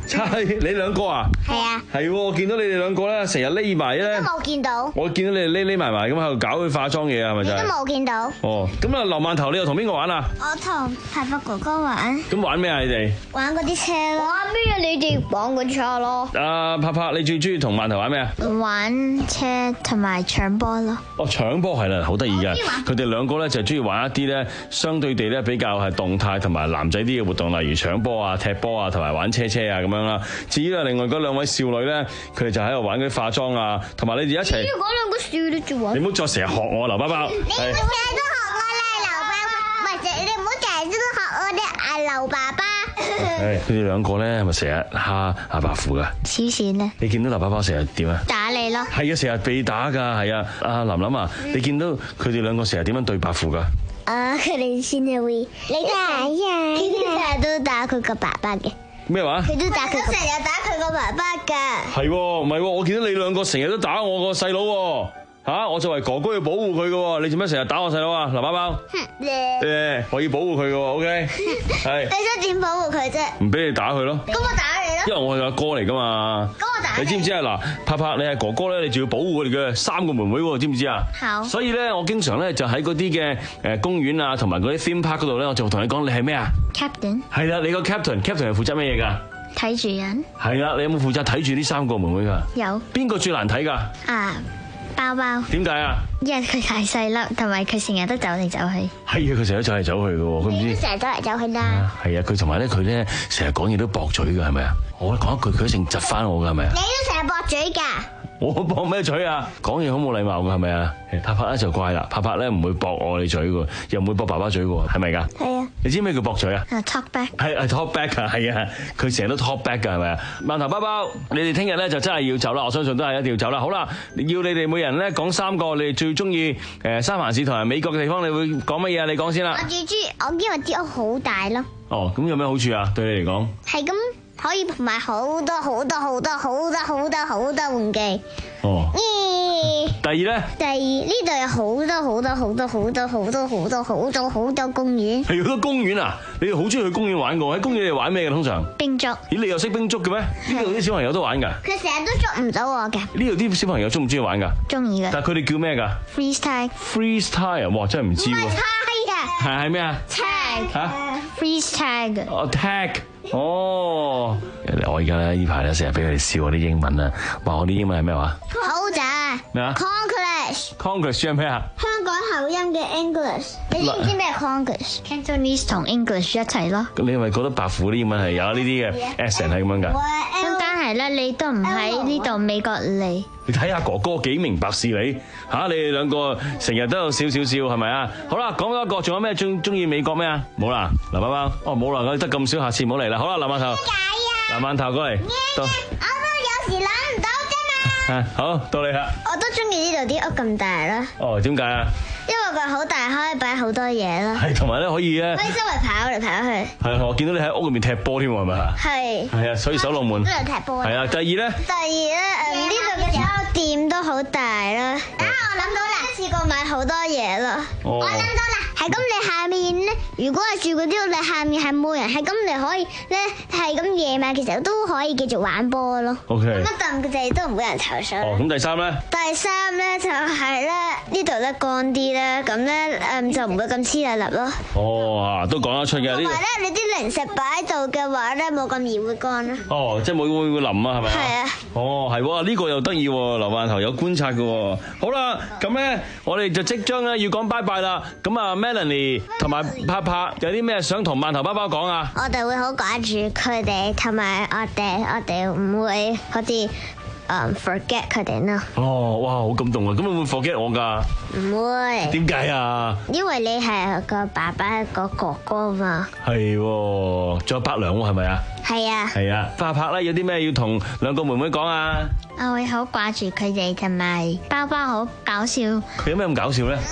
係你兩個啊？ 係啊。 係喎，我見到你哋兩個咧，成日匿埋咧。 都冇見到。 我見到你哋匿匿埋埋咁喺度搞佢化妝嘢啊，係咪就係？ 都冇見到。 哦，咁啊，劉饅頭，你又同邊個玩啊？ 我同派發哥哥玩。 咁玩咩啊？你哋？ 玩嗰啲車咯。玩咩啊？你哋玩嗰啲車咯。 啊，柏柏，你最中意同饅頭玩咩啊？ 玩車同埋搶波咯。 哦，搶波係啦，好得意嘅。佢哋兩個咧就係中意玩一啲咧，相對地咧比較係動態同埋男仔啲嘅活動，例如搶波啊、踢波啊，同埋玩車車啊咁樣啦。至於啊，另外嗰兩位少女咧，佢哋就喺度玩嗰啲化妝啊，同埋你哋一齊。 嗰兩個少女做玩。 你唔好再成日學我，劉包包。 你唔好成日都學我啦，劉包包。唔係，你唔好成日都學我啲阿劉爸爸。 係佢哋兩個咧，係咪成日蝦阿伯父噶？ 黐線咧！ 你見到劉包包成日點啊？ 打你咯！ 係啊，成日被打㗎，係啊。阿琳琳啊，你見到佢哋兩個成日點樣對伯父㗎？ 啊！佢哋先係會，你打呀！佢哋成日都打佢個爸爸嘅。 咩話？ 佢都打佢，成日打佢個爸爸㗎。 係喎，唔係喎，我見到你兩個成日都打我個細佬喎。嚇！我作為哥哥要保護佢嘅喎，你做咩成日打我細佬啊？劉包包。誒，我要保護佢嘅喎 ，OK。係。你想點保護佢啫？唔俾你打佢咯。咁我打你咯。因為我係阿哥嚟㗎嘛。咁我打你。你知唔知啊？嗱，柏柏你係哥哥咧，你仲要保護佢哋嘅三個妹妹喎，知唔知啊？好。所以咧，我經常咧就喺嗰啲嘅誒公園啊，同埋嗰啲 theme park 嗰度咧，我就同你講，你係咩啊 ？Captain。係啦，你個 captain，captain 係負責咩嘢㗎？ 睇住人。係啦， 你有冇負責睇住呢三個妹妹㗎？有。邊個最難睇㗎？啊。包包點解啊？因為佢太細粒，同埋佢成日都走嚟走去。係啊，佢成日都走嚟走去嘅喎，佢唔知。成日走嚟走去啦。係啊，佢同埋咧，佢咧成日講嘢都駁嘴嘅，係咪啊？我講一句，佢一定窒翻我嘅，係咪啊？你都成日駁嘴㗎。我駁咩嘴啊？講嘢好冇禮貌嘅，係咪啊？柏柏咧就怪啦，柏柏咧唔會駁我哋嘴嘅，又唔會駁爸爸嘴嘅，係咪㗎？係啊。你知咩叫駁嘴啊？係 talk back。係係 talk back 啊，係啊，佢成日都 talk back 㗎，係咪啊？饅頭包包，你哋聽日咧就真係要走啦，我相信都係一定要走啦。好啦，要你哋每人咧講三個你哋最中意誒三藩市同埋美國嘅地方，你會講乜嘢啊？你講先啦。我最中意，我因為啲屋好大咯。哦，咁有咩好處啊？對你嚟講？係咁。可以買好多好多好多好多好多好多玩具。哦。第二咧？第二呢度有好多好多好多好多好多好多好多好多公園。係好多公園啊！你哋好中意去公園玩㗎？喺公園你哋玩咩嘅通常？冰足。咦，你又識冰足嘅咩？呢度啲小朋友都玩㗎。佢成日都捉唔到我嘅。呢度啲小朋友中唔中意玩㗎？中意嘅。但係佢哋叫咩㗎 ？Freestyle。Freestyle 啊！哇，真係唔知喎。係係咩啊 ？Tag 嚇 ，freeze tag。哦 tag，哦，我而家咧呢排咧成日俾佢哋笑我啲英文啊，話我啲英文係咩話？好渣咩啊 ？Conglish。Conglish 係咩啊？香港口音嘅 English。你知唔知咩 Conglish？Cantonese 同 English 一齊咯。咁你係咪覺得白虎啲英文係有呢啲嘅 accent 係咁樣㗎？咁但係咧，你都唔喺呢度美國嚟。你睇下哥哥幾明白事理嚇，你哋兩個成日都有笑笑笑係咪啊？好啦，講多一個，仲有咩中中意美國咩啊？冇啦，劉包包，哦冇啦，我得咁少，下次唔好嚟啦。好啦，劉饅頭，劉饅頭過嚟，到。我都有時諗唔到啫嘛。好，到你啦。我都中意呢度啲屋咁大啦。哦，點解啊？因為佢好大，可以擺好多嘢啦。係，同埋咧可以咧，可以周圍跑嚟跑去。係，我見到你喺屋入面踢波添喎，係咪啊？係。係啊，所以守龍門。都有踢波。係啊，第二咧？第二咧，誒呢度嘅酒店都好大啦。啊，我諗到啦，試過買好多嘢啦。我諗到啦，係咁你下面咧，如果係住嗰啲屋，你下面係冇人，係咁你可以咧，係咁夜晚其實都可以繼續玩波咯。O K。咁啊，但係都唔會有人投訴。哦，咁第三咧？第三咧就係咧呢度咧乾啲。咁咧，誒就唔會咁黐立立咯。哦，都講得出嘅。同埋咧，你啲零食擺喺度嘅話咧，冇咁易會乾咯。哦，即係冇會會腍啊，係咪啊？係啊。哦，係喎，呢個又得意喎，劉饅頭有觀察嘅喎。好啦，咁咧，我哋就即將咧要講拜拜啦。咁啊 ，Melanie 同埋柏柏有啲咩想同饅頭包包講啊？我哋會好掛住佢哋，同埋我哋，我哋唔會好似。Um, forget 佢哋咯。哦，哇，好感動啊！咁會唔會 forget 我㗎？唔會。點解啊？因為你係個爸爸個哥哥嘛。係喎，仲有伯娘喎，係咪啊？係啊。係啊。柏柏咧有啲咩要同兩個妹妹講啊？我會好掛住佢哋，同埋包包好搞笑。佢有咩咁搞笑咧？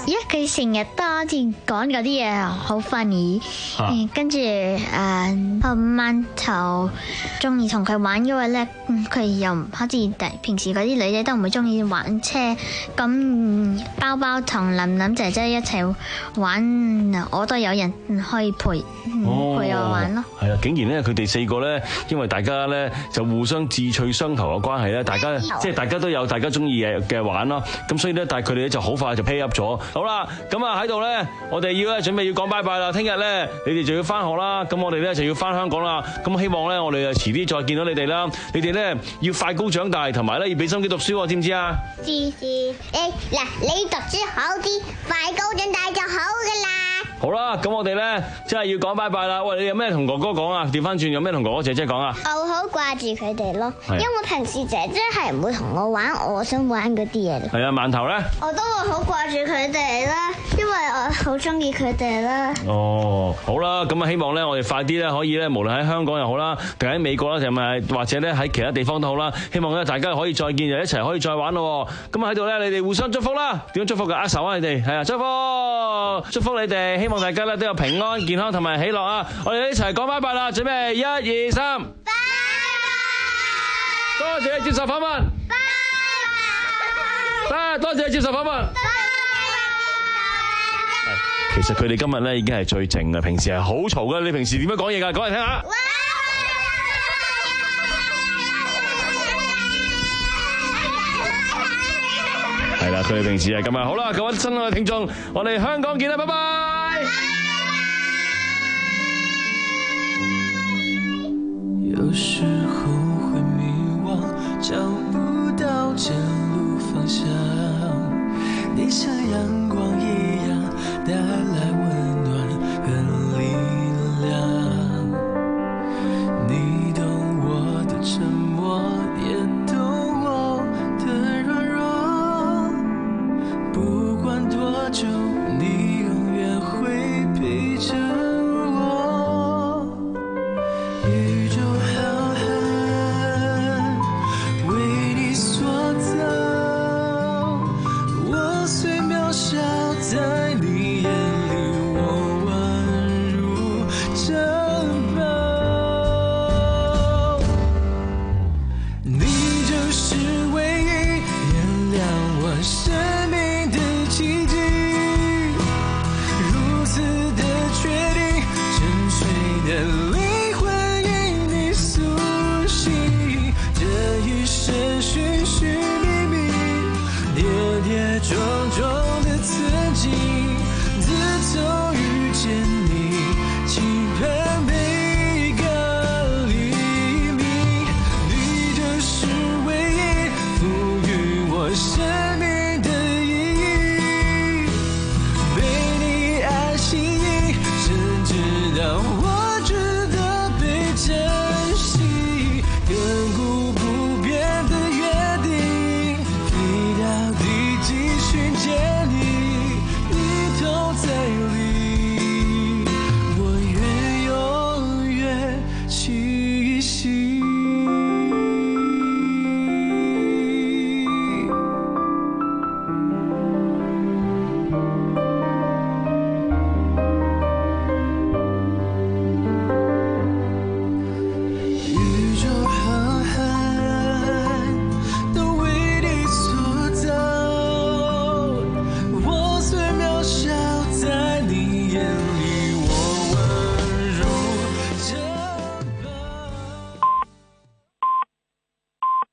因為佢成日都好似講嗰啲嘢好 funny，跟住誒阿饅頭中意同佢玩嘅話咧，佢又好似平時嗰啲女仔都唔會中意玩車，咁包包同琳琳姐姐一齊玩，我都有人可以陪陪我玩咯。 係啊，竟然咧佢哋四個咧，因為大家咧就互相志趣相投嘅關係咧，大家即係大家都有大家中意嘅嘅玩咯。咁所以咧，但係佢哋咧就好快就 pay up 咗。好啦，咁啊喺度咧，我哋要咧準備要講拜拜啦。聽日咧，你哋就要翻學啦。咁我哋咧就要翻香港啦。咁希望咧，我哋啊遲啲再見到你哋啦。你哋咧要快高長大，同埋咧要俾心機讀書，知唔知啊？ 知知，誒嗱，你讀書好啲，快高長大就好噶啦。 好啦，咁我哋咧真係要講拜拜啦。喂，你有咩同哥哥講啊？調翻轉有咩同哥哥姐姐講啊？ 我好掛住佢哋咯，因為平時姐姐係唔會同我玩我想玩嗰啲嘢。 係啊，饅頭咧？ 我都會好掛住佢哋啦，因為我好中意佢哋啦。 哦，好啦，咁啊希望咧我哋快啲咧可以咧，無論喺香港又好啦，定喺美國啦，定係或者咧喺其他地方都好啦，希望咧大家可以再見，就一齊可以再玩咯。咁啊喺度咧，你哋互相祝福啦。點樣祝福㗎？握手啊，你哋係啊，祝福祝福你哋，希望大家咧都有平安、健康同埋喜樂啊！我哋一齊講拜拜啦，準備一二三，拜拜！多謝你接受訪問，拜拜！多謝你接受訪問。其實佢哋今日咧已經係最靜嘅，平時係好嘈嘅。你平時點樣講嘢㗎？講嚟聽下。係啦，佢哋平時係咁啊。好啦，各位親愛嘅聽眾，我哋香港見啦，拜拜。 有時候會迷惘，找不到前路方向，你像陽光一樣帶來溫暖和力量，你懂我的沉默，也懂我的軟弱，不管多久，你永遠會陪着我。宇宙浩瀚，為你所造，我雖渺小，在你眼裡我宛如珍寶。你就是唯一原諒我生命的奇蹟，如此的確定，沉睡的靈魂因你甦醒，這一生尋尋覓覓，跌跌撞撞。